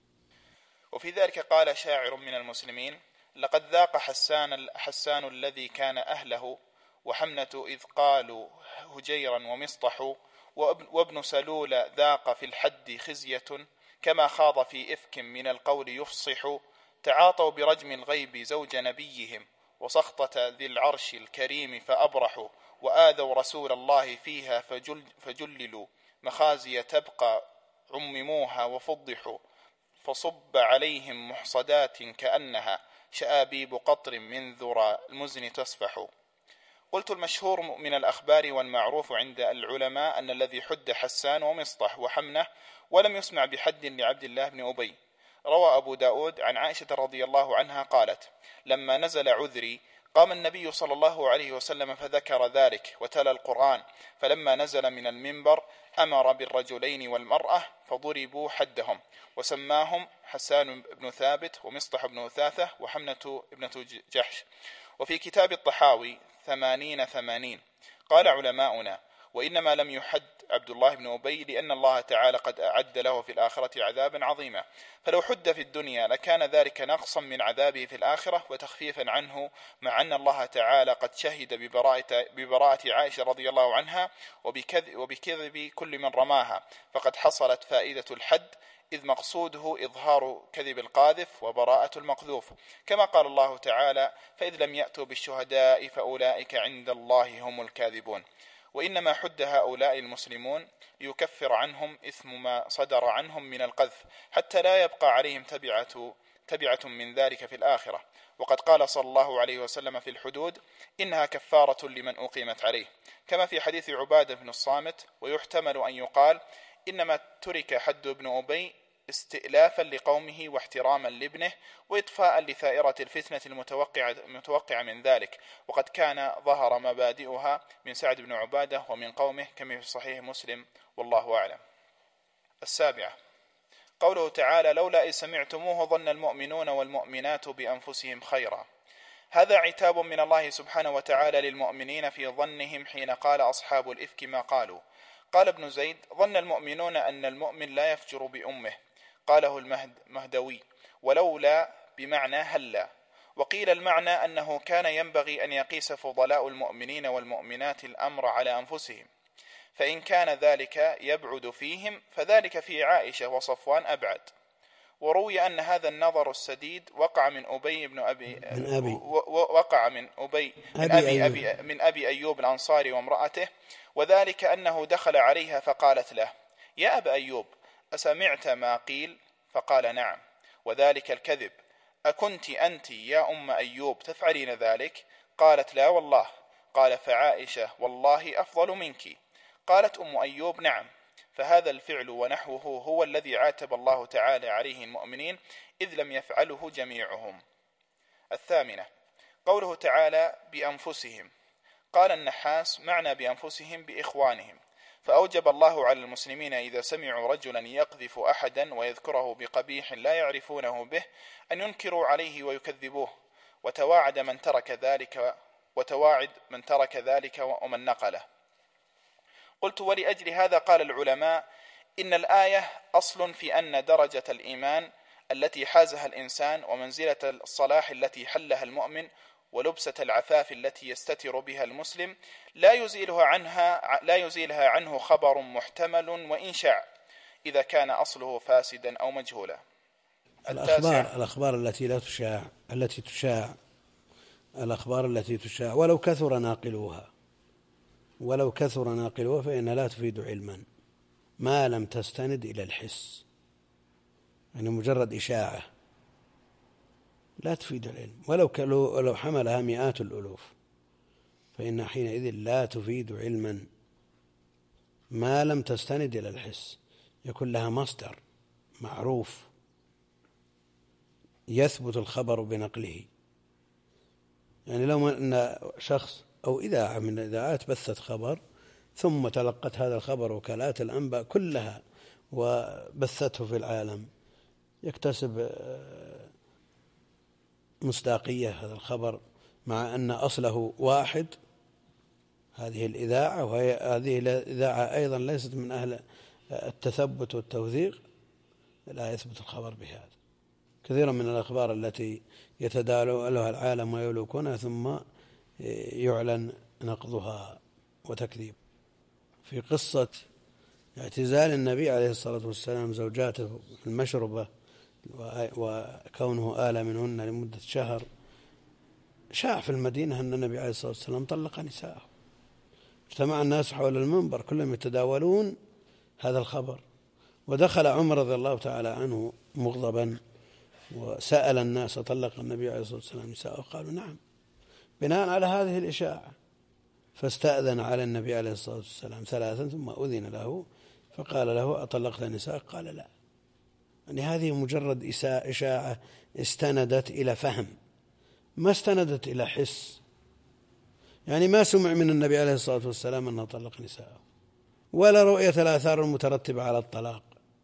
وفي ذلك قال شاعر من المسلمين: لقد ذاق حسان حسان الذي كان أهله، وحمنة إذ قالوا هجيرا ومصطح، وابن سلول ذاق في الحد خزية، كما خاض في إفك من القول يفصح. تعاطوا برجم الغيب زوج نبيهم، وسخطة ذي العرش الكريم فأبرحوا، وآذوا رسول الله فيها فجل فجللوا، مخازي تبقى عمموها وفضحوا، فصب عليهم محصدات كأنها شآبيب قطر من ذرى المزن تصفح. قلت: المشهور من الأخبار والمعروف عند العلماء أن الذي حد حسان ومصطح وحمنة، ولم يسمع بحد لعبد الله بن أبي. روى أبو داود عن عائشة رضي الله عنها قالت: لما نزل عذري قام النبي صلى الله عليه وسلم فذكر ذلك وتلا القرآن، فلما نزل من المنبر أمر بالرجلين والمرأة فضربوا حدهم، وسماهم حسان بن ثابت ومصطح بن وثاثة وحمنة ابنة جحش. وفي كتاب الطحاوي ثمانين ثمانين. قال علماؤنا: وإنما لم يحد عبد الله بن أبي لأن الله تعالى قد أعد له في الآخرة عذابا عظيما، فلو حد في الدنيا لكان ذلك نقصا من عذابه في الآخرة وتخفيفا عنه، مع أن الله تعالى قد شهد ببراءة, ببراءة عائشة رضي الله عنها وبكذب, وبكذب كل من رماها، فقد حصلت فائدة الحد، إذ مقصوده إظهار كذب القاذف وبراءة المقذوف، كما قال الله تعالى: فإذ لم يأتوا بالشهداء فأولئك عند الله هم الكاذبون. وإنما حد هؤلاء المسلمون ليكفر عنهم إثم ما صدر عنهم من القذف، حتى لا يبقى عليهم تبعة, تبعة من ذلك في الآخرة. وقد قال صلى الله عليه وسلم في الحدود: إنها كفارة لمن أقيمت عليه، كما في حديث عبادة بن الصامت. ويحتمل أن يقال: إنما ترك حد ابن أبي استئلافا لقومه واحتراما لابنه وإطفاء لثائرة الفتنة المتوقعة من ذلك، وقد كان ظهر مبادئها من سعد بن عبادة ومن قومه كما في صحيح مسلم، والله أعلم. السابعة: قوله تعالى: لولا إذ سمعتموه ظن المؤمنون والمؤمنات بأنفسهم خيرا. هذا عتاب من الله سبحانه وتعالى للمؤمنين في ظنهم حين قال أصحاب الإفك ما قالوا. قال ابن زيد: ظن المؤمنون أن المؤمن لا يفجر بأمه، قاله المهدوي، ولولا بمعنى هلا. وقيل المعنى أنه كان ينبغي أن يقيس فضلاء المؤمنين والمؤمنات الأمر على أنفسهم، فإن كان ذلك يبعد فيهم فذلك في عائشة وصفوان أبعد. وروي أن هذا النظر السديد وقع من أبي بن أبي,
من أبي.
وقع من أبي من أبي, أبي, أبي من أبي أيوب الأنصاري وامرأته، وذلك أنه دخل عليها فقالت له: يا أبا أيوب، أسمعت ما قيل؟ فقال: نعم، وذلك الكذب. أكنت أنت يا أم أيوب تفعلين ذلك؟ قالت: لا والله. قال: فعائشة والله أفضل منك. قالت أم أيوب: نعم. فهذا الفعل ونحوه هو الذي عاتب الله تعالى عليه المؤمنين، إذ لم يفعله جميعهم. الثامنة: قوله تعالى بأنفسهم. قال النحاس: معنى بأنفسهم بإخوانهم، فأوجب الله على المسلمين إذا سمعوا رجلا يقذف أحدا ويذكره بقبيح لا يعرفونه به أن ينكروا عليه ويكذبوه، وتواعد من ترك ذلك وتواعد من ترك ذلك ومن نقله. قلت: ولأجل هذا قال العلماء إن الآية أصل في أن درجة الإيمان التي حازها الإنسان ومنزلة الصلاح التي حلها المؤمن ولبسة العفاف التي يستتر بها المسلم لا يزيلها عنها لا يزيلها عنه خبر محتمل وإن شاع، إذا كان أصله فاسدا أو مجهولا.
الأخبار الأخبار التي لا تشاع التي تشاع الأخبار التي تشاع ولو كثر ناقلوها ولو كثر ناقلوها فإن لا تفيد علما ما لم تستند إلى الحس، يعني مجرد إشاعة لا تفيد العلم، ولو ولو حملها مئات الألوف فإن حينئذ لا تفيد علما ما لم تستند إلى الحس، يكون لها مصدر معروف يثبت الخبر بنقله. يعني لو أن شخص أو إذاعة من الإذاعات بثت خبر ثم تلقت هذا الخبر وكالات الأنباء كلها وبثته في العالم، يكتسب مصداقية هذا الخبر مع أن أصله واحد، هذه الإذاعة، وهذه الإذاعة أيضا ليست من أهل التثبت والتوثيق، لا يثبت الخبر بهذا. كثيرا من الأخبار التي يتداولها العالم ويلوكونها ثم يعلن نقضها وتكذيب. في قصة اعتزال النبي عليه الصلاة والسلام زوجاته في المشربة وكونه آل منهن لمدة شهر، شاع في المدينة أن النبي عليه الصلاة والسلام طلق نساءه. اجتمع الناس حول المنبر كلهم يتداولون هذا الخبر، ودخل عمر رضي الله تعالى عنه مغضبا وسأل الناس: طلق النبي عليه الصلاة والسلام نساءه؟ قالوا: نعم، بناء على هذه الإشاعة. فاستأذن على النبي عليه الصلاة والسلام ثلاثا ثم أذن له، فقال له: أطلقت نساء؟ قال: لا. يعني هذه مجرد إشاعة استندت إلى فهم، ما استندت إلى حس. يعني ما سمع من النبي عليه الصلاة والسلام أنه طلق نساءه، ولا رؤية الآثار المترتبة على الطلاق،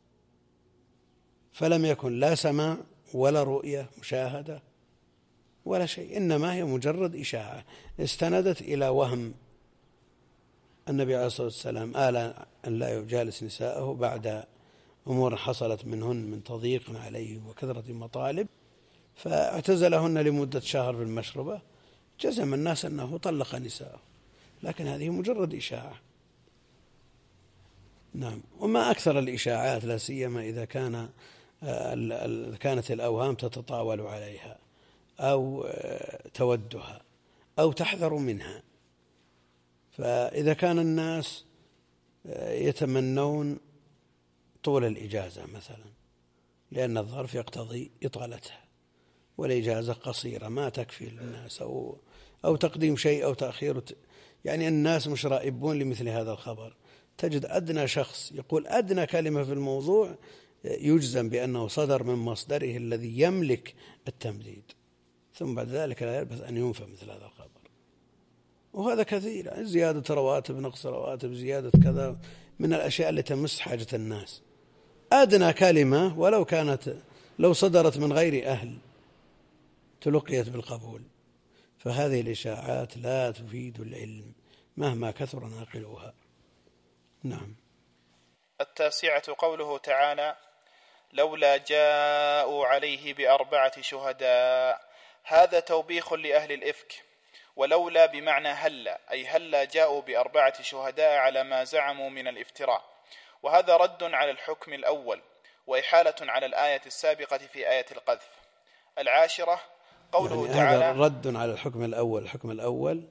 فلم يكن لا سماع ولا رؤية مشاهدة ولا شيء، إنما هي مجرد إشاعة استندت إلى وهم. النبي عليه الصلاة والسلام آل أن لا يجالس نساءه بعد أمور حصلت منهن من تضييق عليه وكثرة مطالب، فاعتزلهن لمدة شهر في المشربة. جزم الناس أنه طلق نساءه، لكن هذه مجرد إشاعة. نعم. وما أكثر الإشاعات، لا سيما إذا كان كانت الأوهام تتطاول عليها أو تودها أو تحذر منها. فإذا كان الناس يتمنون طول الإجازة مثلا لأن الظرف يقتضي إطالتها، والإجازة قصيرة ما تكفي للناس، أو أو تقديم شيء أو تأخير، يعني الناس مش رائبون لمثل هذا الخبر. تجد أدنى شخص يقول أدنى كلمة في الموضوع يجزم بأنه صدر من مصدره الذي يملك التمديد، ثم بعد ذلك لا يلبث أن ينفى مثل هذا الخبر. وهذا كثير، يعني زيادة رواتب، نقص رواتب، زيادة كذا، من الأشياء التي تمس حاجة الناس. أدنى كلمة ولو كانت لو صدرت من غير أهل تلقيت بالقبول. فهذه الإشاعات لا تفيد العلم مهما كثر ناقلوها. نعم.
التاسعة قوله تعالى: لولا جاءوا عليه بأربعة شهداء. هذا توبيخ لأهل الإفك، ولولا بمعنى هلا، أي هلا جاءوا بأربعة شهداء على ما زعموا من الافتراء. وهذا رد على الحكم الأول وإحالة على الآية السابقة في آية القذف. العاشرة قوله
يعني
تعالى:
هذا رد على الحكم الأول. الحكم الأول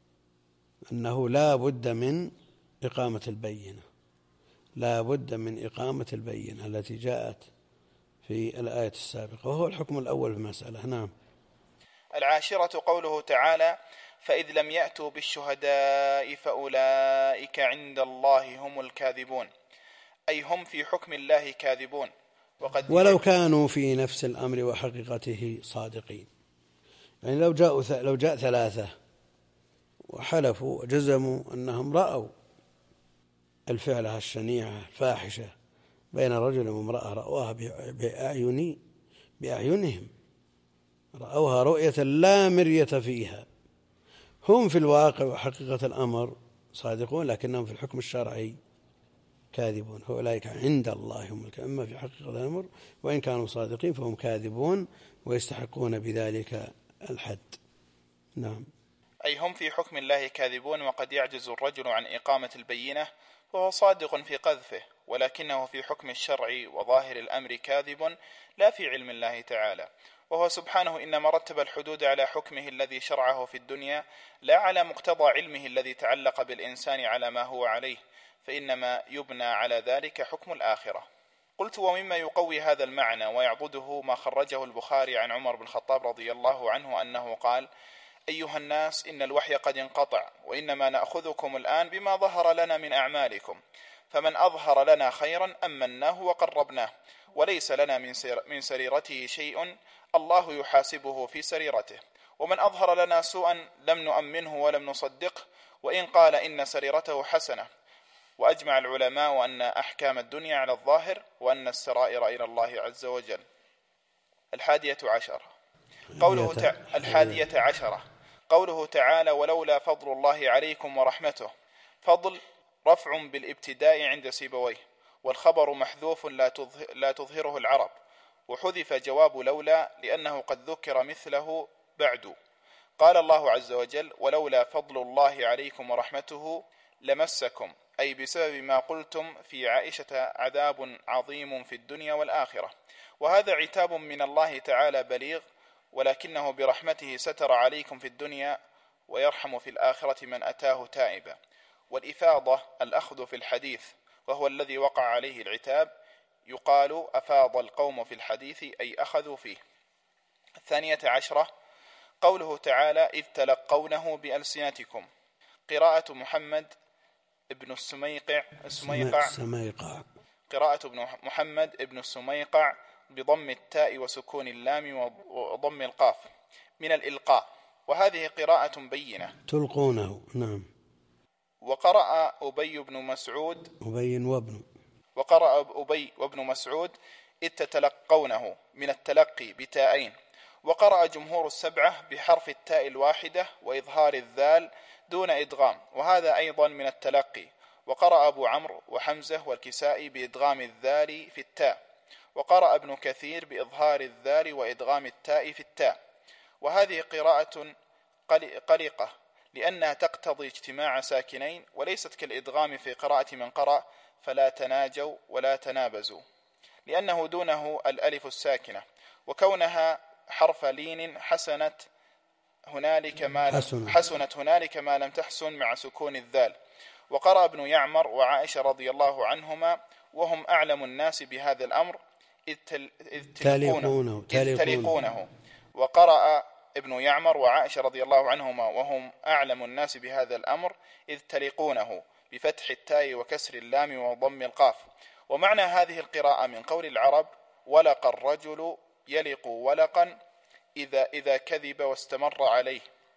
أنه لا بد من إقامة البينة، لا بد من إقامة البينة التي جاءت في الآية السابقة، وهو الحكم الأول في المسألة. نعم.
العاشرة قوله تعالى: فإذ لم يأتوا بالشهداء فأولئك عند الله هم الكاذبون، أي هم في حكم الله كاذبون. وقد
ولو كانوا في نفس الأمر وحقيقته صادقين. يعني لو جاءوا لو جاء ثلاثة وحلفوا وجزموا أنهم رأوا الفعلة الشنيعة الفاحشة بين رجل وامرأة، رأوها بأعين بأعينهم، رأوها رؤية لا مرية فيها، هم في الواقع وحقيقة الأمر صادقون، لكنهم في الحكم الشرعي كاذبون. فأولئك عند الله هم الكاذبون، أما في حقيقة الأمر وإن كانوا صادقين فهم كاذبون ويستحقون بذلك الحد. نعم.
أي هم في حكم الله كاذبون. وقد يعجز الرجل عن إقامة البينة وهو صادق في قذفه، ولكنه في حكم الشرع وظاهر الأمر كاذب لا في علم الله تعالى. وهو سبحانه إنما رتب الحدود على حكمه الذي شرعه في الدنيا، لا على مقتضى علمه الذي تعلق بالإنسان على ما هو عليه، فإنما يبنى على ذلك حكم الآخرة. قلت: ومما يقوي هذا المعنى ويعضده ما خرجه البخاري عن عمر بن الخطاب رضي الله عنه أنه قال: أيها الناس، إن الوحي قد انقطع، وإنما نأخذكم الآن بما ظهر لنا من أعمالكم، فمن أظهر لنا خيرا أمناه وقربناه، وليس لنا من سريرته شيء الله يحاسبه في سريرته. ومن أظهر لنا سوءا لم نؤمنه ولم نصدقه، وإن قال إن سريرته حسنة. وأجمع العلماء أن أحكام الدنيا على الظاهر، وأن السرائر إلى الله عز وجل. الحادية عشرة قوله تع... الحادية عشرة قوله تعالى: ولولا فضل الله عليكم ورحمته. فضل رفع بالابتداء عند سيبويه، والخبر محذوف لا, تظهر لا تظهره العرب، وحذف جواب لولا لأنه قد ذكر مثله بعد. قال الله عز وجل: ولولا فضل الله عليكم ورحمته لمسكم، أي بسبب ما قلتم في عائشة عذاب عظيم في الدنيا والآخرة. وهذا عتاب من الله تعالى بليغ، ولكنه برحمته ستر عليكم في الدنيا، ويرحم في الآخرة من أتاه تائبا. والإفاضة الأخذ في الحديث، وهو الذي وقع عليه العتاب. يقال أفاض القوم في الحديث، أي أخذوا فيه. الثانية عشرة قوله تعالى: إذ تلقونه بألسنتكم. قراءة محمد ابن السميقع السميقع
السميقع
قراءة ابن محمد ابن السميقع بضم التاء وسكون اللام وضم القاف من الإلقاء، وهذه قراءة بينة.
تلقونه، نعم.
وقرأ أبي بن مسعود
أبي وابن
وقرأ أبي وابن مسعود إذ تتلقونه من التلقي بتاءين. وقرأ جمهور السبعة بحرف التاء الواحدة وإظهار الذال دون إدغام، وهذا أيضا من التلقي. وقرأ أبو عمرو وحمزة والكسائي بإدغام الذال في التاء. وقرأ ابن كثير بإظهار الذال وإدغام التاء في التاء. وهذه قراءة قلقة لأنها تقتضي اجتماع ساكنين، وليست كالإدغام في قراءة من قرأ فلا تناجوا ولا تنابزوا، لأنه دونه الألف الساكنة. وكونها حرف لين حسنت هنالك ما لم حسنت هنالك ما لم تحسن مع سكون الذال. وقرأ ابن يعمر وعائشة رضي الله عنهما وهم أعلم الناس بهذا الأمر إذ, تل... إذ تلقونه. إذ تلقونه. وقرأ ابن يعمر وعائشة رضي الله عنهما وهم أعلم الناس بهذا الأمر إذ تلقونه بفتح التاء وكسر اللام وضم القاف. ومعنى هذه القراءة من قول العرب: ولق الرجل يلق ولقا إذا, إذا كذب واستمر عليه،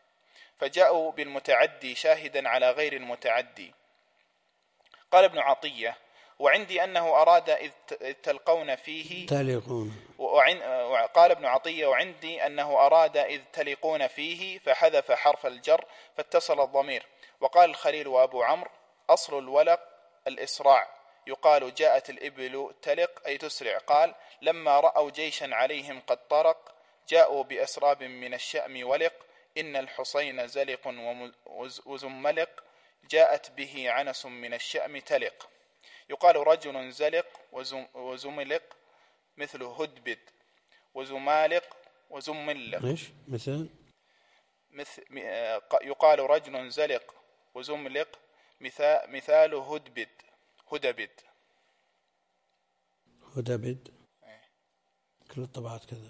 فجاءوا بالمتعدي شاهدا على غير المتعدي. قال ابن عطية: وعندي أنه أراد إذ تلقون فيه
تلقون.
قال ابن عطية: وعندي أنه أراد إذ تلقون فيه فحذف حرف الجر فاتصل الضمير. وقال الخليل وأبو عمرو: أصل الولق الإسراع، يقال جاءت الإبل تلق أي تسرع. قال: لما رأوا جيشا عليهم قد طرق جاءوا بأسراب من الشأم ولق، إن الحصين زلق وزملق جاءت به عنس من الشأم تلق. يقال رجل زلق وزملق مثل هدبد، وزمالق وزملق.
إيش مثل؟
مثل يقال رجل زلق وزملق مثال, مثال هدبد هدبد
هدبد كل الطبعات كذا،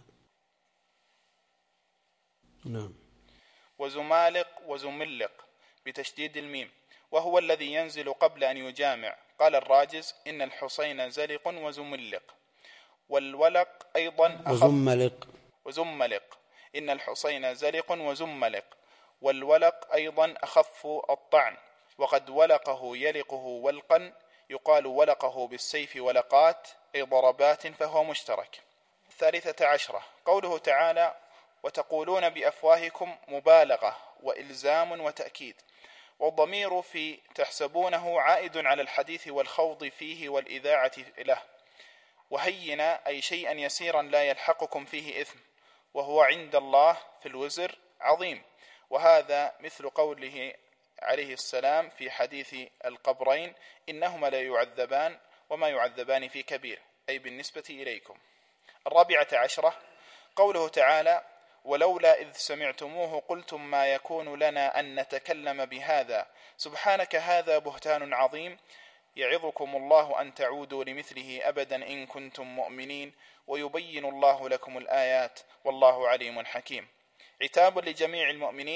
نعم.
وزمالق وزملق بتشديد الميم، وهو الذي ينزل قبل أن يجامع. قال الراجز: إن الحصين زلق وزملق. والولق أيضا
وزملق
وزملق إن الحصين زلق وزملق. والولق أيضا أخف الطعن، وقد ولقه يلقه ولقا، يقال ولقه بالسيف ولقات أي ضربات، فهو مشترك. الثالثة عشرة قوله تعالى: وتقولون بأفواهكم مبالغة وإلزام وتأكيد. والضمير في تحسبونه عائد على الحديث والخوض فيه والإذاعة له. وهينا أي شيئا يسيرا لا يلحقكم فيه إثم، وهو عند الله في الوزر عظيم. وهذا مثل قوله عليه السلام في حديث القبرين: إنهما لا يعذبان وما يعذبان في كبير، أي بالنسبة إليكم. الرابعة عشرة قوله تعالى: ولولا إذ سمعتموه قلتم ما يكون لنا أن نتكلم بهذا سبحانك هذا بهتان عظيم، يعظكم الله أن تعودوا لمثله أبدا إن كنتم مؤمنين، ويبين الله لكم الآيات والله عليم حكيم. عتاب لجميع المؤمنين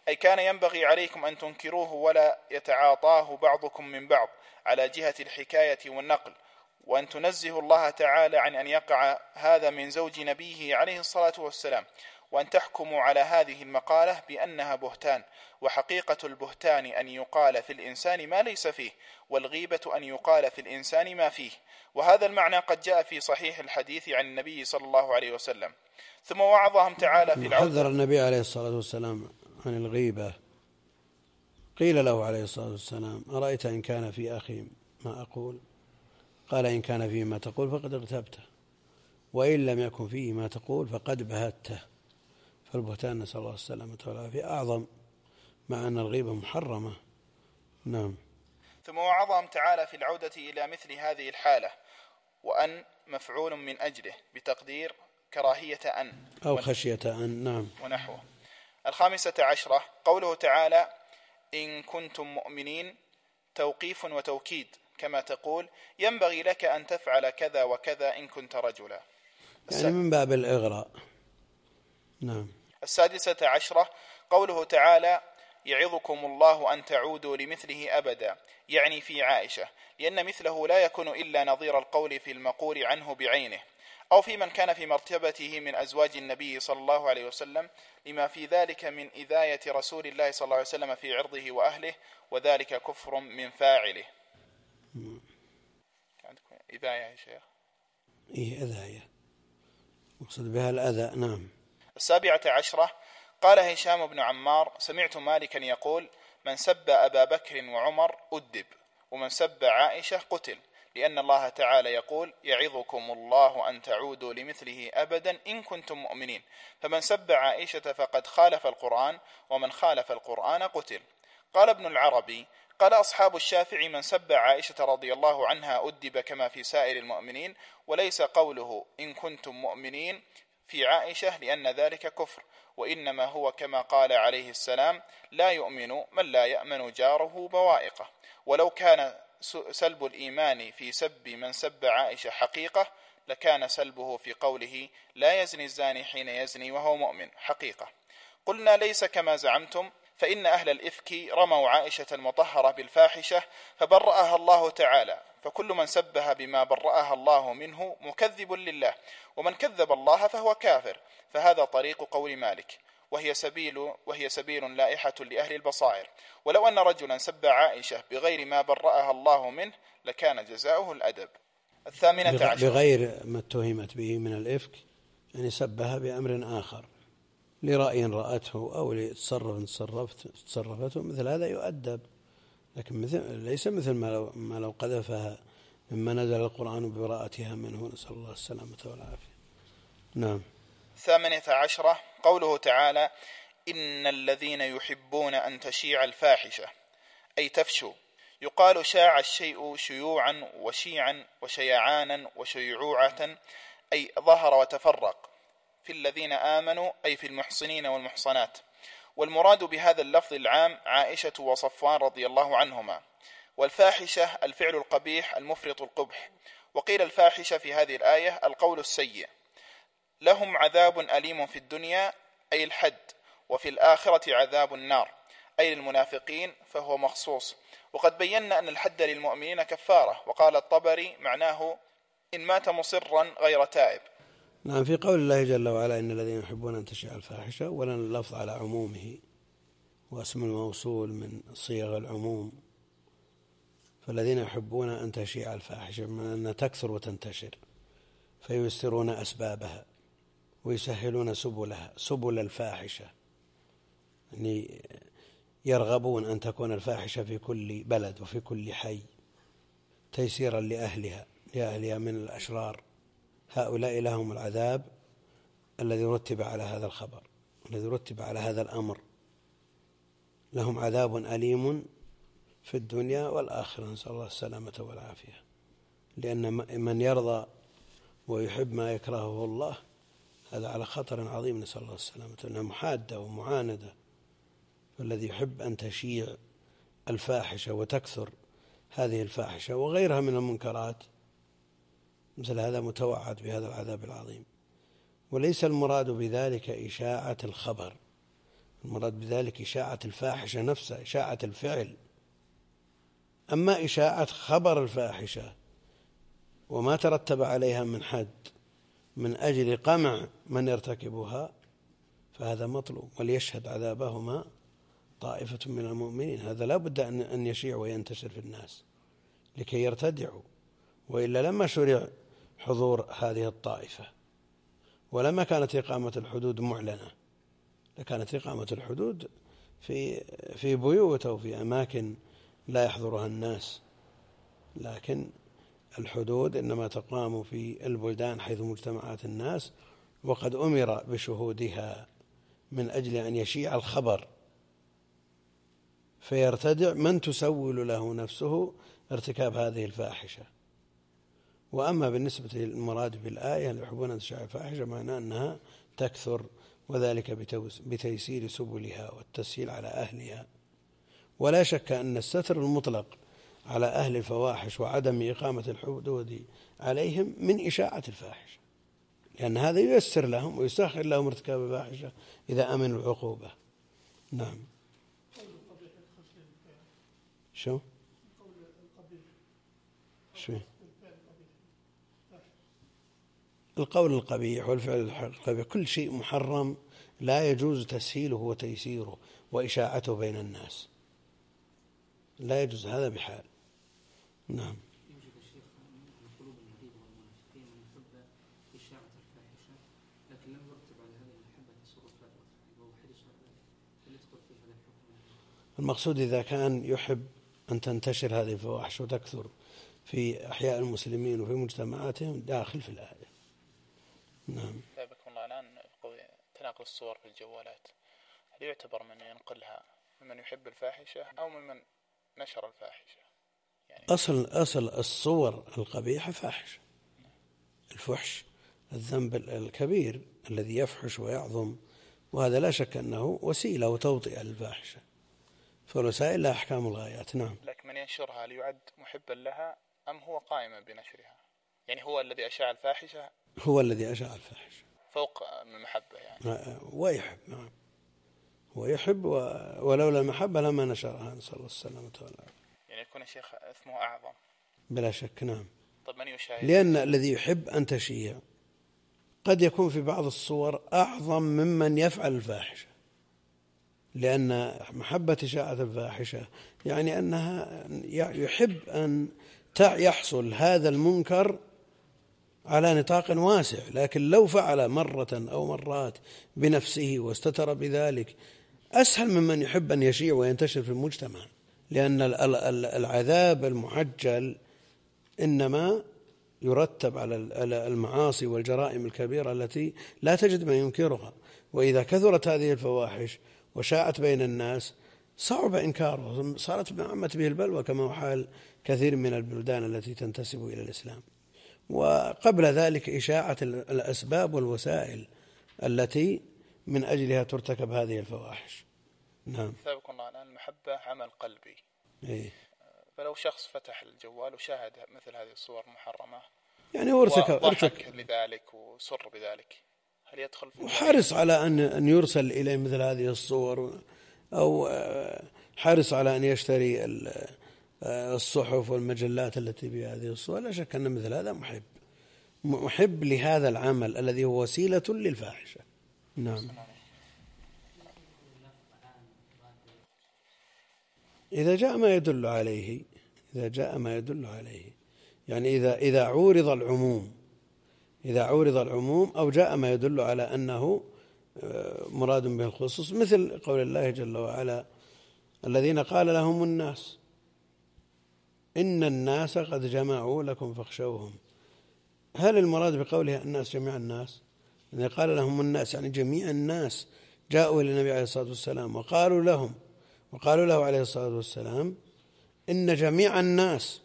أي كان ينبغي عليكم أن تنكروه ولا يتعاطاه بعضكم من بعض على جهة الحكاية والنقل، وأن تنزهوا الله تعالى عن أن يقع هذا من زوج نبيه عليه الصلاة والسلام، وأن تحكموا على هذه المقالة بأنها بهتان، وحقيقة البهتان أن يقال في الإنسان ما ليس فيه، والغيبة أن يقال في الإنسان ما فيه. وهذا المعنى قد جاء في صحيح الحديث عن النبي صلى الله عليه وسلم. ثم وعظهم تعالى في العودة.
حذر النبي عليه الصلاة والسلام عن الغيبة. قيل له عليه الصلاة والسلام: أرأيت إن كان في أخي ما أقول؟ قال: إن كان فيه ما تقول فقد اغتبته، وإن لم يكن فيه ما تقول فقد بهته. فالبهتان نسأل الله السلامة والعافية أعظم، مع أن الغيبة محرمة. نعم.
ثم وعظهم تعالى في العودة إلى مثل هذه الحالة، وأن مفعول من أجله بتقدير كراهية أن
أو خشية أن. نعم.
ونحوه. الخامسة عشرة قوله تعالى: إن كنتم مؤمنين، توقيف وتوكيد، كما تقول: ينبغي لك أن تفعل كذا وكذا إن كنت رجلا،
يعني من باب الإغراء. نعم.
السادسة عشرة قوله تعالى: يعظكم الله أن تعودوا لمثله أبدا، يعني في عائشة، لأن مثله لا يكون إلا نظير القول في المقول عنه بعينه، أو في من كان في مرتبته من أزواج النبي صلى الله عليه وسلم، لما في ذلك من إذاية رسول الله صلى الله عليه وسلم في عرضه وأهله، وذلك كفر من فاعله. إذاية يا شيخ.
إيه إذاية، مقصد بها الأذى. نعم.
السابعة عشرة قال هشام بن عمار: سمعت مالكا يقول: من سب أبا بكر وعمر أدب، ومن سب عائشة قتل، لأن الله تعالى يقول: يعظكم الله أن تعودوا لمثله أبدا إن كنتم مؤمنين، فمن سب عائشة فقد خالف القرآن، ومن خالف القرآن قتل. قال ابن العربي: قال أصحاب الشافعي: من سب عائشة رضي الله عنها أدب كما في سائر المؤمنين، وليس قوله إن كنتم مؤمنين في عائشة، لأن ذلك كفر، وإنما هو كما قال عليه السلام: لا يؤمن من لا يأمن جاره بوائقه. ولو كان سلب الإيمان في سب من سب عائشة حقيقة، لكان سلبه في قوله: لا يزني الزاني حين يزني وهو مؤمن حقيقة. قلنا: ليس كما زعمتم، فإن أهل الإفك رموا عائشة المطهرة بالفاحشة فبرأها الله تعالى، فكل من سبها بما برأها الله منه مكذب لله، ومن كذب الله فهو كافر. فهذا طريق قول مالك، وهي سبيل وهي سبيل لائحة لأهل البصائر. ولو أن رجلا سب عائشة بغير ما برأها الله منه لكان جزاؤه الأدب. الثامنة عشر
بغير ما اتهمت به من الإفك، يعني سبها بأمر آخر، لرأي رأته أو لتصرف تصرفت تصرفته، مثل هذا يؤدب، لكن مثل ليس مثل ما لو, ما لو قذفها مما نزل القرآن ببراءتها منه، نسأل الله السلامة والعافية. نعم.
الثامنة عشرة قوله تعالى: إن الذين يحبون أن تشيع الفاحشة، أي تفشو. يقال شاع الشيء شيوعا وشيعا وشيعانا وشيعوعة، أي ظهر وتفرق. في الذين آمنوا، أي في المحصنين والمحصنات. والمراد بهذا اللفظ العام عائشة وصفوان رضي الله عنهما. والفاحشة الفعل القبيح المفرط القبح. وقيل الفاحشة في هذه الآية القول السيء. لهم عذاب أليم في الدنيا، أي الحد، وفي الآخرة عذاب النار، أي المنافقين، فهو مخصوص. وقد بينا أن الحد للمؤمنين كفارة. وقال الطبري معناه إن مات مصرا غير تائب.
نعم. في قول الله جل وعلا: إن الذين يحبون أن تشيع الفاحشة، ولن اللفظ على عمومه، واسم الموصول من صيغ العموم، فالذين يحبون أن تشيع الفاحشة من أن تكثر وتنتشر، فييسرون أسبابها ويسهلون سبلها، سبل الفاحشة، يعني يرغبون أن تكون الفاحشة في كل بلد وفي كل حي، تيسيرا لأهلها لأهلها من الأشرار. هؤلاء لهم العذاب الذي رتب على هذا الخبر، الذي رتب على هذا الأمر. لهم عذاب أليم في الدنيا والآخرة، نسأل الله السلامة والعافية. لأن من يرضى ويحب ما يكرهه الله هذا على خطر عظيم، نسأل الله السلامة، أنها محادة ومعاندة. فالذي يحب أن تشيع الفاحشة وتكثر هذه الفاحشة وغيرها من المنكرات، مثل هذا متوعد بهذا العذاب العظيم. وليس المراد بذلك إشاعة الخبر، المراد بذلك إشاعة الفاحشة نفسها، إشاعة الفعل. أما إشاعة خبر الفاحشة وما ترتب عليها من حد من أجل قمع من يرتكبها فهذا مطلوب. وليشهد عذابهما طائفة من المؤمنين، هذا لا بد أن يشيع وينتشر في الناس لكي يرتدعوا، وإلا لما شرع حضور هذه الطائفة ولما كانت إقامة الحدود معلنة لكانت إقامة الحدود في في بيوت أو في أماكن لا يحضرها الناس، لكن الحدود إنما تقام في البلدان حيث مجتمعات الناس، وقد أمر بشهودها من أجل أن يشيع الخبر فيرتدع من تسول له نفسه ارتكاب هذه الفاحشة. وأما بالنسبة للمراد بالآية اللي يحبون أن تشاع الفاحشة معناه أنها تكثر، وذلك بتيسير سبلها والتسهيل على أهلها. ولا شك أن الستر المطلق على أهل الفواحش وعدم إقامة الحدود عليهم من إشاعة الفاحشة، لأن هذا ييسر لهم ويسهل لهم ارتكاب الفاحشة إذا أمنوا العقوبة. نعم. شو؟ شو؟ القول القبيح والفعل القبيح كل شيء محرم لا يجوز تسهيله وتيسيره وإشاعته بين الناس، لا يجوز هذا بحال. نعم.
يوجد الشيخ من قلوب المريض والمنافقين من يحب إشاعة الفاحشة لكن لم يرتب على هذه المحبة تصرفات وهو حديث ذلك، فليدخل في هذا الحكم.
المقصود إذا كان يحب أن تنتشر هذه الفواحش وتكثر في أحياء المسلمين وفي مجتمعاتهم داخل في الآية. نعم.
بكم الله الآن تناقل الصور في الجوالات، هل يعتبر من ينقلها ممن يحب الفاحشة أو ممن نشر الفاحشة؟ يعني
أصل أصل الصور القبيحة فاحشة. الفحش الذنب الكبير الذي يفحش ويعظم، وهذا لا شك أنه وسيلة وتوطئة للفاحشة، فالوسائل لها أحكام الغايات. نعم.
لكن من ينشرها ليعد محبا لها أم هو قائما بنشرها؟ يعني هو الذي أشاع الفاحشة
هو الذي أشاع الفاحشة
فوق المحبة يعني.
ويحب. نعم. ويحب ولولا المحبة لما نشرها، نسأل الله السلامة والعافية.
يعني يكون الشيخ اسمه أعظم
بلا شك. نعم.
طب من يشاهد؟
لأن الذي يحب أن تشيع قد يكون في بعض الصور أعظم ممن يفعل الفاحشة، لأن محبة إشاعة الفاحشة يعني أنها يحب أن يحصل هذا المنكر على نطاق واسع، لكن لو فعل مرة أو مرات بنفسه واستتر بذلك أسهل ممن يحب أن يشيع وينتشر في المجتمع، لأن العذاب المعجل إنما يرتب على المعاصي والجرائم الكبيرة التي لا تجد من ينكرها، وإذا كثرت هذه الفواحش وشاعت بين الناس صعب إنكاره، صارت عمت به البلوى كما هو حال كثير من البلدان التي تنتسب إلى الإسلام. وقبل ذلك إشاعة الأسباب والوسائل التي من أجلها ترتكب هذه الفواحش. نعم.
ثابكم الله الآن المحبة عمل قلبي.
إيه؟
فلو شخص فتح الجوال وشاهد مثل هذه الصور المحرمة
يعني وارتكب
وضحك لذلك وسر بذلك، هل يدخل في
وحرص على أن أن يرسل إليه مثل هذه الصور، أو حرص على أن يشتري الصحف والمجلات التي بهذه الصور، لا شك أن مثل هذا محب محب لهذا العمل الذي هو وسيلة للفاحشة. نعم. إذا جاء ما يدل عليه إذا جاء ما يدل عليه يعني إذا إذا عورض العموم إذا عورض العموم أو جاء ما يدل على أنه مراد به الخصوص، مثل قول الله جل وعلا: الذين قال لهم الناس إن الناس قد جمعوا لكم فاخشوهم. هل المراد بقولها الناس جميع الناس؟ إذا قال لهم الناس يعني جميع الناس جاءوا إلى النبي عليه الصلاة والسلام وقالوا لهم وقالوا له عليه الصلاة والسلام إن جميع الناس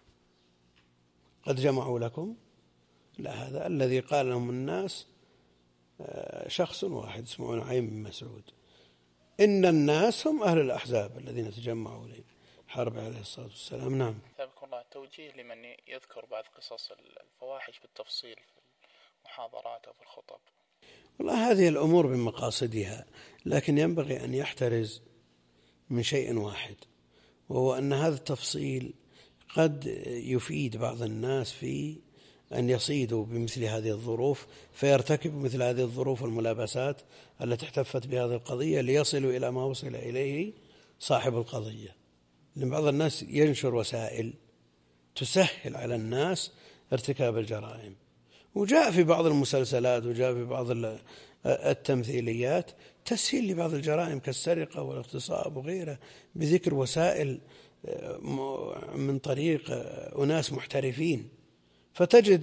قد جمعوا لكم؟ لا، هذا الذي قال لهم الناس شخص واحد اسمه نعيم بن مسعود. إن الناس هم أهل الأحزاب الذين تجمعوا لحرب عليه الصلاة والسلام. نعم.
ثابت الله توجيه لمن يذكر بعض قصص الفواحش بالتفصيل في المحاضرات أو في الخطب.
والله هذه الأمور بمقاصدها، لكن ينبغي أن يحترز من شيء واحد، وهو أن هذا التفصيل قد يفيد بعض الناس في أن يصيدوا بمثل هذه الظروف فيرتكبوا مثل هذه الظروف والملابسات التي احتفت بهذه القضية ليصلوا إلى ما وصل إليه صاحب القضية. لأن بعض الناس ينشر وسائل تسهل على الناس ارتكاب الجرائم، وجاء في بعض المسلسلات وجاء في بعض التمثيليات تسهيل لبعض الجرائم كالسرقة والاغتصاب وغيره بذكر وسائل من طريق أناس محترفين، فتجد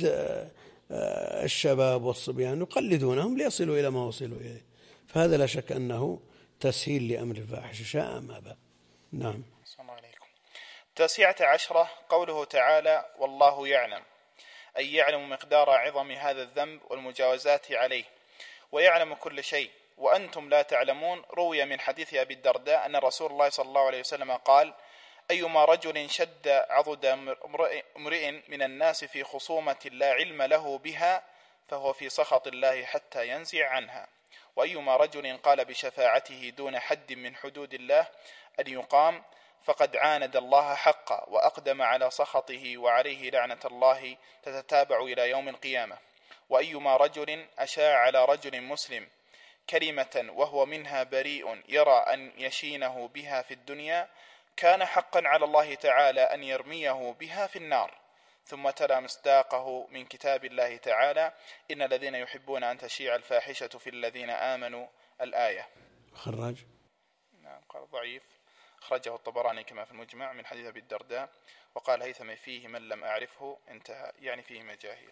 الشباب والصبيان يقلدونهم ليصلوا إلى ما وصلوا إليه، فهذا لا شك أنه تسهيل لأمر الفاحشة شاء ما أبى. نعم.
السلام عليكم. التاسعة عشرة قوله تعالى والله يعلم، أي يعلم مقدار عظم هذا الذنب والمجاوزات عليه، ويعلم كل شيء وأنتم لا تعلمون. روي من حديث أبي الدرداء أن رسول الله صلى الله عليه وسلم قال: أيما رجل شد عضد امرئ من الناس في خصومة لا علم له بها فهو في سخط الله حتى ينزع عنها، وأيما رجل قال بشفاعته دون حد من حدود الله أن يقام فقد عاند الله حقا وأقدم على سخطه وعليه لعنة الله تتتابع إلى يوم القيامة. وأيما رجل أشاع على رجل مسلم كلمة وهو منها بريء يرى أن يشينه بها في الدنيا كان حقا على الله تعالى أن يرميه بها في النار. ثم تلا مصداقه من كتاب الله تعالى: إن الذين يحبون أن تشيع الفاحشة في الذين آمنوا. الآية.
خرج
نعم قال ضعيف، أخرجه الطبراني كما في المجمع من حديث أبي الدرداء، وقال هيثم فيه من لم أعرفه انتهى، يعني فيه مجاهيل.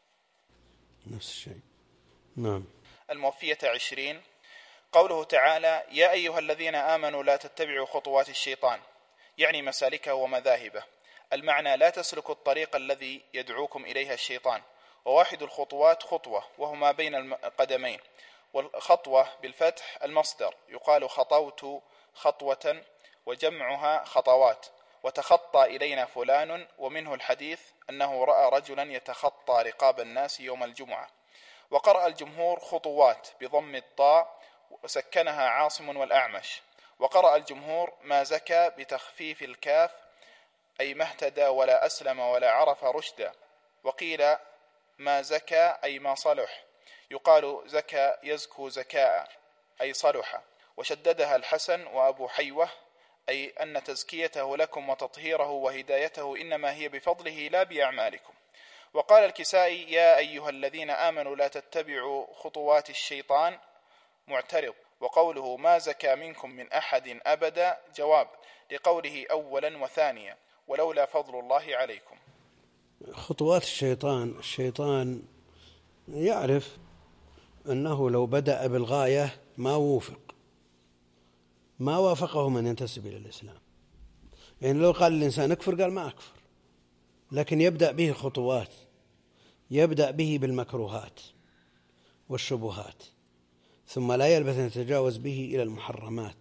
نفس الشيء. نعم.
الموفية عشرين قوله تعالى: يا أيها الذين آمنوا لا تتبعوا خطوات الشيطان، يعني مسالكه ومذاهبه. المعنى لا تسلكوا الطريق الذي يدعوكم إليها الشيطان. وواحد الخطوات خطوة وهو ما بين القدمين، والخطوة بالفتح المصدر، يقال خطوت خطوة وجمعها خطوات. وتخطى إلينا فلان، ومنه الحديث أنه رأى رجلا يتخطى رقاب الناس يوم الجمعة. وقرأ الجمهور خطوات بضم الطاء وسكنها عاصم والأعمش. وقرأ الجمهور ما زكى بتخفيف الكاف، أي ما اهتدى ولا أسلم ولا عرف رشدا. وقيل ما زكى أي ما صلح، يقال زكى يزكو زكاء أي صلح. وشددها الحسن وأبو حيوة، أي أن تزكيته لكم وتطهيره وهدايته إنما هي بفضله لا بأعمالكم. وقال الكسائي: يا أيها الذين آمنوا لا تتبعوا خطوات الشيطان، معترض. وقوله ما زكى منكم من أحد أبدا جواب لقوله أولا وثانيا ولولا فضل الله عليكم.
خطوات الشيطان، الشيطان يعرف أنه لو بدأ بالغاية ما وفق ما وافقه من ينتسب إلى الإسلام. يعني لو قال الإنسان اكفر قال ما أكفر، لكن يبدأ به خطوات، يبدأ به بالمكروهات والشبهات، ثم لا يلبث أن يتجاوز به إلى المحرمات،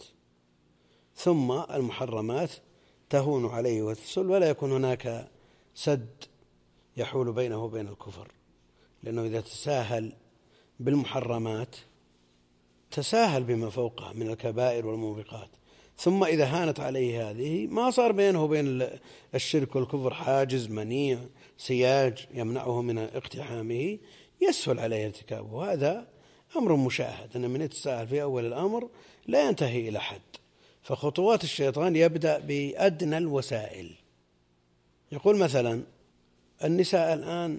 ثم المحرمات تهون عليه وتسل ولا يكون هناك سد يحول بينه وبين الكفر، لأنه إذا تساهل بالمحرمات تساهل بما فوقها من الكبائر والموبقات، ثم إذا هانت عليه هذه ما صار بينه وبين الشرك والكفر حاجز منيع سياج يمنعه من اقتحامه، يسهل عليه ارتكابه. هذا أمر مشاهد، أن من يتساهل في أول الأمر لا ينتهي إلى حد. فخطوات الشيطان يبدأ بأدنى الوسائل. يقول مثلا النساء الآن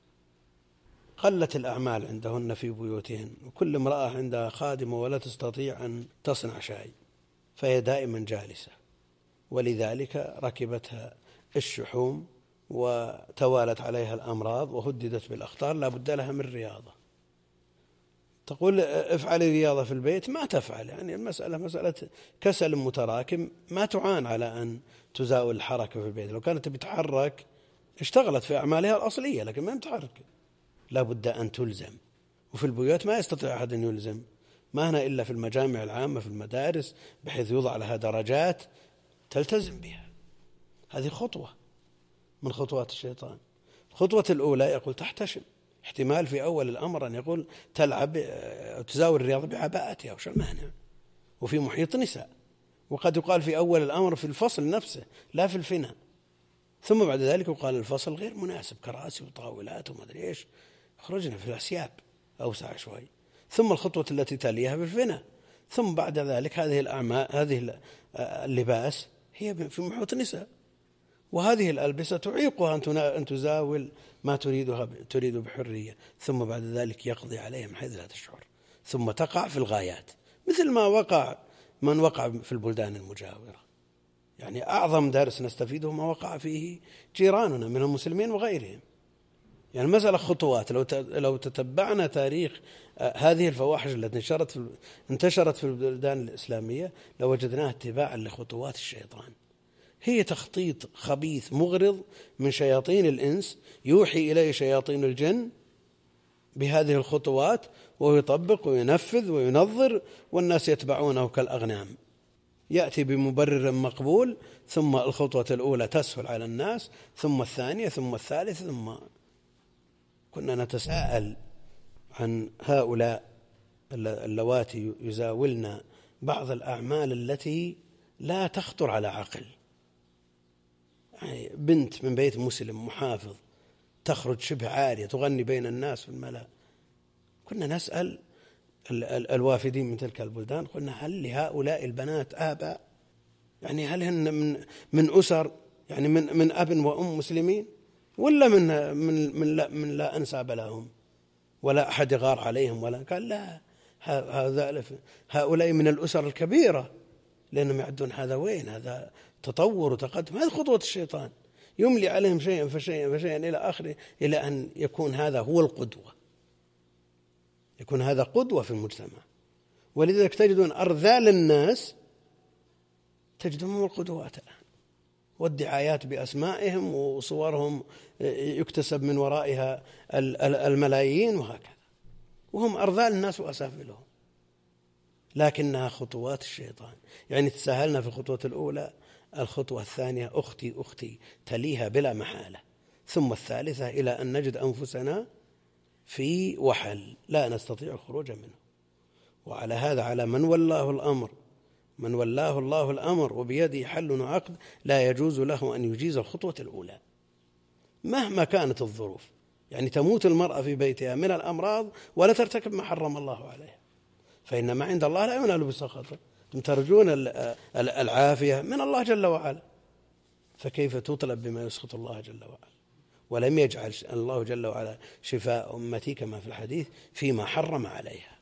قلت الأعمال عندهن في بيوتهن، وكل امرأة عندها خادمة ولا تستطيع أن تصنع شيء، فهي دائما جالسة، ولذلك ركبتها الشحوم وتوالت عليها الأمراض وهددت بالأخطار، لا بد لها من رياضة. تقول افعل رياضة في البيت، ما تفعل، يعني المسألة مسألة كسل متراكم، ما تعان على أن تزاول الحركة في البيت. لو كانت بتحرك اشتغلت في أعمالها الأصلية، لكن ما متحرك، لا بد أن تلزم. وفي البيوت ما يستطيع أحد أن يلزم، ما هنا إلا في المجامع العامة في المدارس، بحيث يوضع لها درجات تلتزم بها. هذه خطوة من خطوات الشيطان. الخطوة الأولى يقول تحتشم، احتمال في أول الأمر أن يقول تلعب تزاول الرياضة بعباءتها وش المانع، وفي محيط نساء. وقد يقال في أول الأمر في الفصل نفسه لا في الفناء، ثم بعد ذلك يقال الفصل غير مناسب، كراسي وطاولات وما أدري إيش، خرجنا في الأسياب أوسع شوي. ثم الخطوة التي تليها بالفناء. ثم بعد ذلك هذه الأعمال، هذه اللباس هي في محيط نساء، وهذه الألبسة تعيقها أن تزاول ما تريدها تريد بحرية. ثم بعد ذلك يقضي عليهم حيث لا تشعر، ثم تقع في الغايات مثل ما وقع من وقع في البلدان المجاورة. يعني أعظم درس نستفيده ما وقع فيه جيراننا من المسلمين وغيرهم. يعني مسألة خطوات، لو لو تتبعنا تاريخ هذه الفواحش التي انتشرت في انتشرت في البلدان الإسلامية لوجدناها اتباعا لخطوات الشيطان. هي تخطيط خبيث مغرض من شياطين الإنس يوحي إليه شياطين الجن بهذه الخطوات، ويطبق وينفذ وينظر، والناس يتبعونه كالأغنام. يأتي بمبرر مقبول، ثم الخطوة الأولى تسهل على الناس، ثم الثانية، ثم الثالثة. ثم كنا نتساءل عن هؤلاء اللواتي يزاولن بعض الأعمال التي لا تخطر على عقل. يعني بنت من بيت مسلم محافظ تخرج شبه عارية تغني بين الناس في الملأ. كنا نسأل الوافدين من تلك البلدان، قلنا هل لهؤلاء البنات آباء؟ يعني هل هن من من أسر، يعني من من أب وأم مسلمين، ولا من من من لا, من لا أنساب لهم ولا أحد يغار عليهم؟ ولا قال لا، هذا هؤلاء من الأسر الكبيرة، لأنهم يعدون هذا وين، هذا تطور وتقدم. هذه خطوة الشيطان، يملي عليهم شيئا فشيئا فشيئا إلى آخره، إلى أن يكون هذا هو القدوة، يكون هذا قدوة في المجتمع. ولذلك تجدون أرذال الناس تجدهم القدوات الآن، والدعايات بأسمائهم وصورهم يكتسب من ورائها الملايين وهكذا، وهم أرذال الناس وأسافلهم، لكنها خطوات الشيطان. يعني تساهلنا في الخطوة الأولى، الخطوة الثانية أختي أختي تليها بلا محالة، ثم الثالثة إلى أن نجد أنفسنا في وحل لا نستطيع الخروج منه. وعلى هذا على من ولاه الأمر من ولاه الله الأمر وبيده حل وعقد لا يجوز له أن يجيز الخطوة الأولى مهما كانت الظروف. يعني تموت المرأة في بيتها من الأمراض ولا ترتكب ما حرم الله عليها، فإن ما عند الله لا ينال بسخطه. ترجون العافية من الله جل وعلا، فكيف تطلب بما يسخط الله جل وعلا؟ ولم يجعل الله جل وعلا شفاء أمتي كما في الحديث فيما حرم عليها.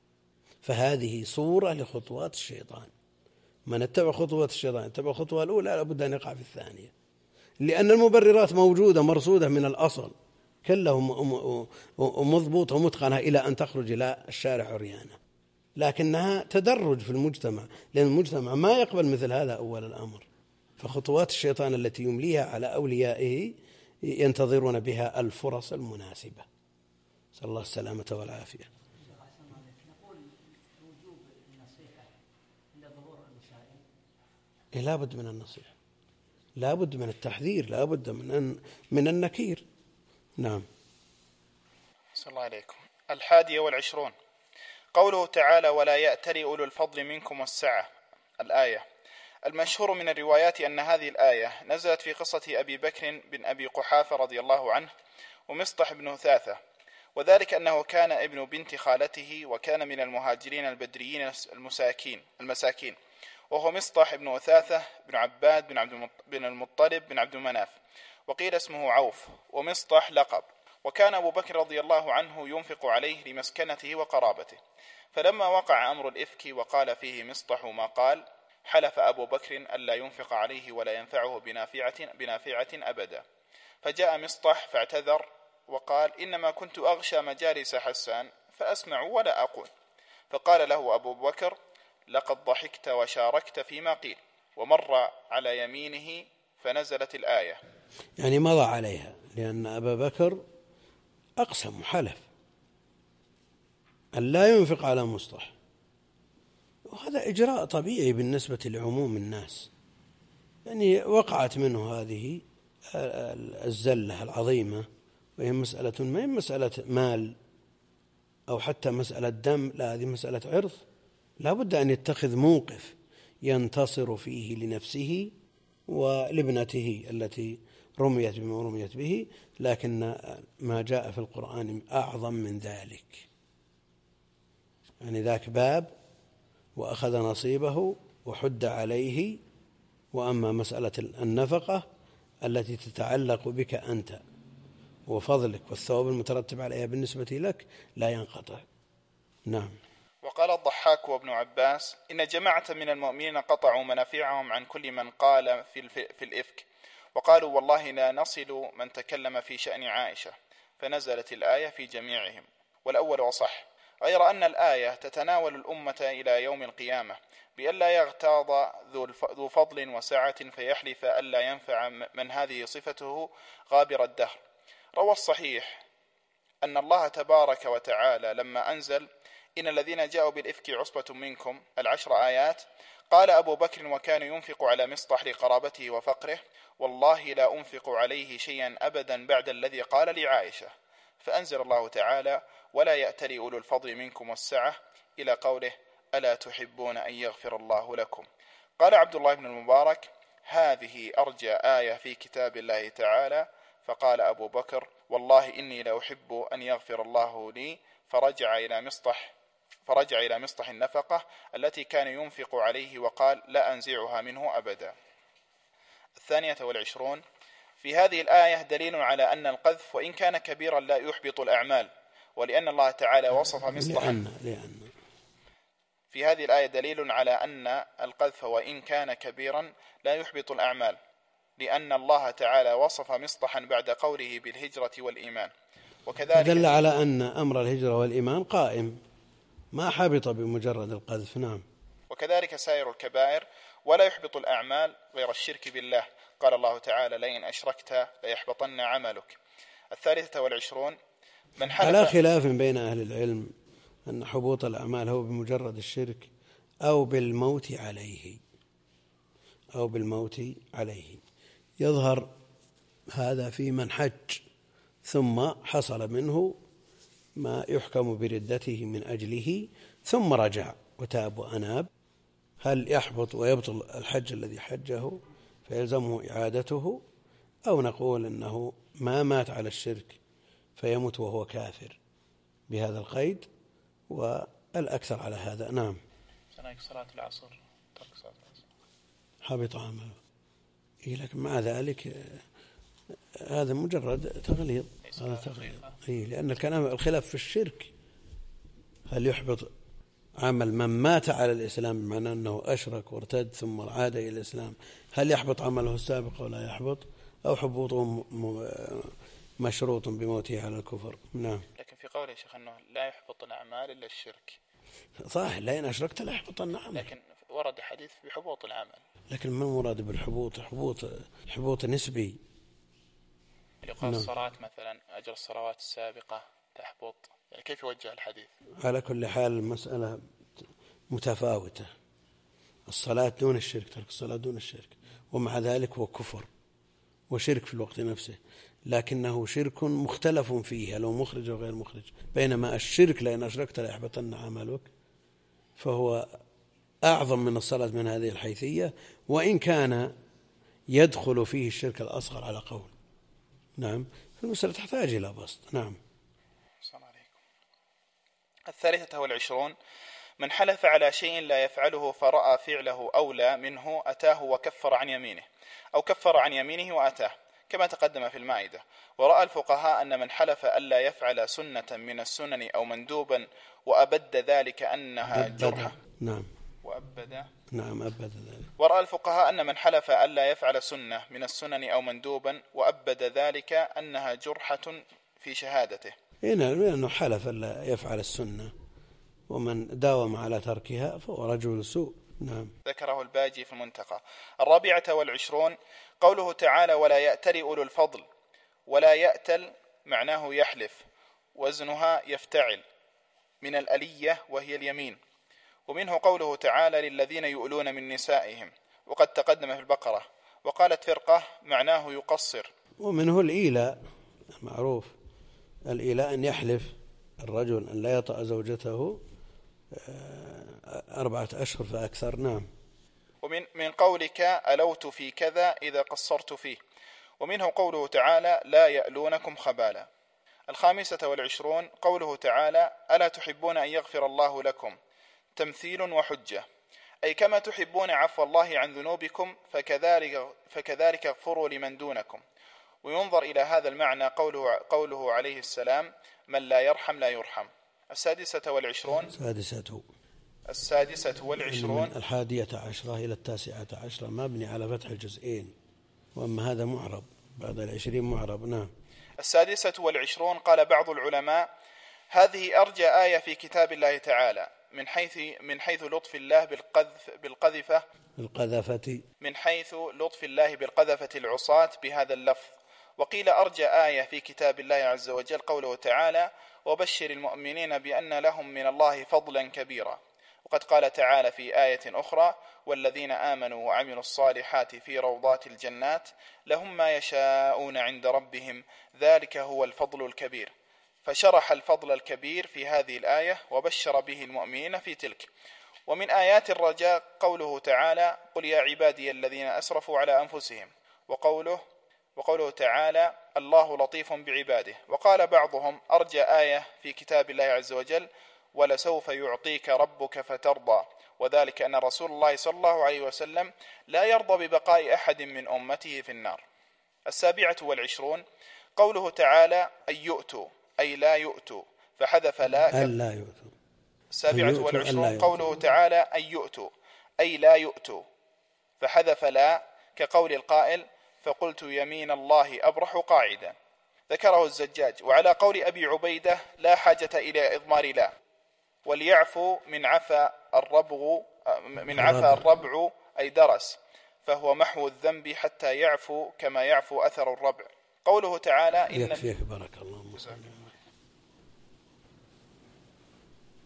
فهذه صورة لخطوات الشيطان. من اتبع خطوات الشيطان اتبع الخطوة الأولى لابد أن يقع في الثانية، لأن المبررات موجودة مرصودة من الأصل كله مضبوطة ومتقنة إلى أن تخرج إلى الشارع عريانة، لكنها تدرج في المجتمع، لأن المجتمع ما يقبل مثل هذا أول الأمر. فخطوات الشيطان التي يمليها على أوليائه ينتظرون بها الفرص المناسبة. صلى الله السلامة والعافية. إيه لا بد من النصيحة، لا بد من التحذير، لا بد من من النكير. نعم.
صلى الله عليكم. الحادية والعشرون قوله تعالى ولا يأتل أولو الفضل منكم والسعة، الآية. المشهور من الروايات أن هذه الآية نزلت في قصة أبي بكر بن أبي قحافة رضي الله عنه ومصطح بن أثاثة، وذلك أنه كان ابن بنت خالته وكان من المهاجرين البدريين المساكين المساكين وهو مصطح بن أثاثة بن عباد بن عبد بن المطلب بن عبد مناف، وقيل اسمه عوف، ومصطح لقب. وكان أبو بكر رضي الله عنه ينفق عليه لمسكنته وقرابته، فلما وقع أمر الإفك وقال فيه مصطح ما قال، حلف أبو بكر ألا ينفق عليه ولا ينفعه بنافعة, بنافعة أبدا. فجاء مصطح فاعتذر وقال إنما كنت أغشى مجالس حسان فأسمع ولا أقول. فقال له أبو بكر لقد ضحكت وشاركت فيما قيل، ومر على يمينه فنزلت الآية.
يعني مضى عليها، لأن أبا بكر أقسم وحلف أن لا ينفق على مصطح، وهذا إجراء طبيعي بالنسبة لعموم الناس. يعني وقعت منه هذه الزلة العظيمة، وهي مسألة ما هي مسألة مال أو حتى مسألة دم، لا، هذه مسألة عرض، لا بد أن يتخذ موقف ينتصر فيه لنفسه ولابنته التي رميت بما رميت به، لكن ما جاء في القرآن أعظم من ذلك. يعني ذاك باب وأخذ نصيبه وحد عليه، وأما مسألة النفقة التي تتعلق بك أنت وفضلك والثواب المترتب عليها بالنسبة لك لا ينقطع. نعم.
وقال الضحاك وابن عباس: إن جماعة من المؤمنين قطعوا منافعهم عن كل من قال في, في الإفك، وقالوا والله لا نصل من تكلم في شأن عائشة، فنزلت الآية في جميعهم، والأول أصح، غير أن الآية تتناول الأمة إلى يوم القيامة بألا يغتاظ ذو فضل وسعة فيحلف ألا ينفع من هذه صفته غابر الدهر. روى الصحيح أن الله تبارك وتعالى لما أنزل إن الذين جاءوا بالإفك عصبة منكم العشر آيات، قال أبو بكر وكان ينفق على مصطح لقرابته وفقره: والله لا أنفق عليه شيئا أبدا بعد الذي قال لعائشة، فأنزل الله تعالى: ولا يأتل أولو الفضل منكم والسعة، إلى قوله: ألا تحبون أن يغفر الله لكم. قال عبد الله بن المبارك: هذه أرجى آية في كتاب الله تعالى. فقال أبو بكر: والله إني لا أحب أن يغفر الله لي، فرجع إلى مصطح فرجع إلى مصطح النفقة التي كان ينفق عليه وقال: لا أنزعها منه أبدا. الثانية والعشرون: في هذه الآية دليل على أن القذف وإن كان كبيرا لا يحبط الأعمال، ولأن الله تعالى وصف مصطحا
لأن لأن
في هذه الآية دليل على أن القذف وإن كان كبيرا لا يحبط الأعمال، لأن الله تعالى وصف مصطحا بعد قوله بالهجرة والإيمان، وكذلك
دل على أن أمر الهجرة والإيمان قائم ما حبط بمجرد القذف. نعم.
وكذلك سائر الكبائر ولا يحبط الأعمال غير الشرك بالله، قال الله تعالى: لئن أشركت ليحبطن عملك. الثالثة والعشرون: من حلف
على خلاف بين أهل العلم أن حبوط الأعمال هو بمجرد الشرك أو بالموت عليه أو بالموت عليه. يظهر هذا في من حج ثم حصل منه ما يحكم بردته من أجله ثم رجع وتاب وأناب، هل يحبط ويبطل الحج الذي حجه فيلزمه إعادته، أو نقول أنه ما مات على الشرك فيموت وهو كافر بهذا القيد، والأكثر على هذا. نعم.
صلاة العصر ترك صلاة العصر
حبط عمله. إيه، لكن مع ذلك هذا مجرد تغليظ، هذا تغليظ. إيه، لأن الكلام الخلاف في الشرك، هل يحبط عمل من مات على الإسلام بمعنى أنه أشرك وارتد ثم عاد إلى الإسلام، هل يحبط عمله السابق ولا يحبط، أو حبوطه مشروط بموته على الكفر؟ نعم.
لكن في قوله يا شيخ أنه لا يحبط الأعمال إلا الشرك،
صح، لئن أشركت لا يحبط العمل،
لكن ورد حديث بحبوط العمل.
لكن ما المراد بالحبوط؟ حبوط حبوط نسبي.
يقال الصلاة مثلا أجر الصلوات السابقة تحبط، يعني كيف يوجه الحديث؟
على كل حال المسألة متفاوتة، الصلاة دون الشرك، ترك الصلاة دون الشرك، ومع ذلك هو كفر وشرك في الوقت نفسه، لكنه شرك مختلف فيه لو مخرج وغير مخرج، بينما الشرك لأن أشركت ليحبطن عملك فهو أعظم من الصلاة من هذه الحيثية، وإن كان يدخل فيه الشرك الأصغر على قول. نعم. المسألة تحتاج إلى بسط. نعم.
السلام عليكم. الثالثة والعشرون: من حلف على شيء لا يفعله فرأى فعله أولى منه أتاه وكفر عن يمينه، أو كفر عن يمينه وأتاه، كما تقدم في المائدة. ورأى الفقهاء أن من حلف ألا يفعل سنة من السنن أو مندوبا وأبد ذلك أنها جرحة.
نعم.
وأبد
نعم أبد ذلك.
ورأى الفقهاء أن من حلف ألا يفعل سنة من السنن أو مندوبا وأبد ذلك أنها جرحة في شهادته.
هنا لأنه حلف ألا يفعل السنة، ومن داوم على تركها فهو رجل سوء. نعم.
ذكره الباجي في المنتقى. الرابعة والعشرون: قوله تعالى: ولا يأتل أولو الفضل. ولا يأتل معناه يحلف، وزنها يفتعل، من الألية وهي اليمين. ومنه قوله تعالى: للذين يؤلون من نسائهم، وقد تقدم في البقرة. وقالت فرقة معناه يقصر.
ومنه الإيلاء معروف، الإيلاء أن يحلف الرجل أن لا يطأ زوجته أربعة أشهر فأكثر. نعم.
ومن من قولك ألوت في كذا إذا قصرت فيه. ومنه قوله تعالى لا يألونكم خبالا. الخامسة والعشرون قوله تعالى ألا تحبون أن يغفر الله لكم، تمثيل وحجة، أي كما تحبون عفو الله عن ذنوبكم فكذلك, فكذلك اغفروا لمن دونكم. وينظر إلى هذا المعنى قوله, قوله عليه السلام من لا يرحم لا يرحم. السادسة والعشرون
السادسة
السادسة والعشرون
من الحادية عشرة إلى التاسعة عشرة مبني على فتح الجزئين، وأما هذا معرب بعد العشرين معرب. نعم.
السادسة والعشرون قال بعض العلماء هذه أرجى آية في كتاب الله تعالى من حيث من حيث لطف الله بالقذف بالقذفة
بالقذفة
من حيث لطف الله بالقذفة العصاة بهذا اللفظ. وقيل أرجى آية في كتاب الله عز وجل قوله تعالى وبشر المؤمنين بأن لهم من الله فضلا كبيرا. وقد قال تعالى في آية أخرى والذين آمنوا وعملوا الصالحات في روضات الجنات لهم ما يشاءون عند ربهم ذلك هو الفضل الكبير. فشرح الفضل الكبير في هذه الآية وبشر به المؤمنين في تلك. ومن آيات الرجاء قوله تعالى قل يا عبادي الذين أسرفوا على أنفسهم، وقوله وقوله تعالى الله لطيف بعباده. وقال بعضهم أرجى آية في كتاب الله عز وجل ولسوف يعطيك ربك فترضى، وذلك أن رسول الله صلى الله عليه وسلم لا يرضى ببقاء أحد من أمته في النار. السابعة والعشرون قوله تعالى أن يؤتوا أي لا يؤتوا فحذف لا
أن لا يؤتوا.
السابعة والعشرون قوله تعالى أن يؤتوا أي لا يؤتوا فحذف لا كقول القائل فقلت يمين الله أبرح قاعدا. ذكره الزجاج. وعلى قول أبي عبيدة لا حاجة إلى إضمار لا، وليعفو من عفا الربع من عفا الربع أي درس، فهو محو الذنب حتى يعفو كما يعفو أثر الربع. قوله تعالى إن
يكفيك بارك الله.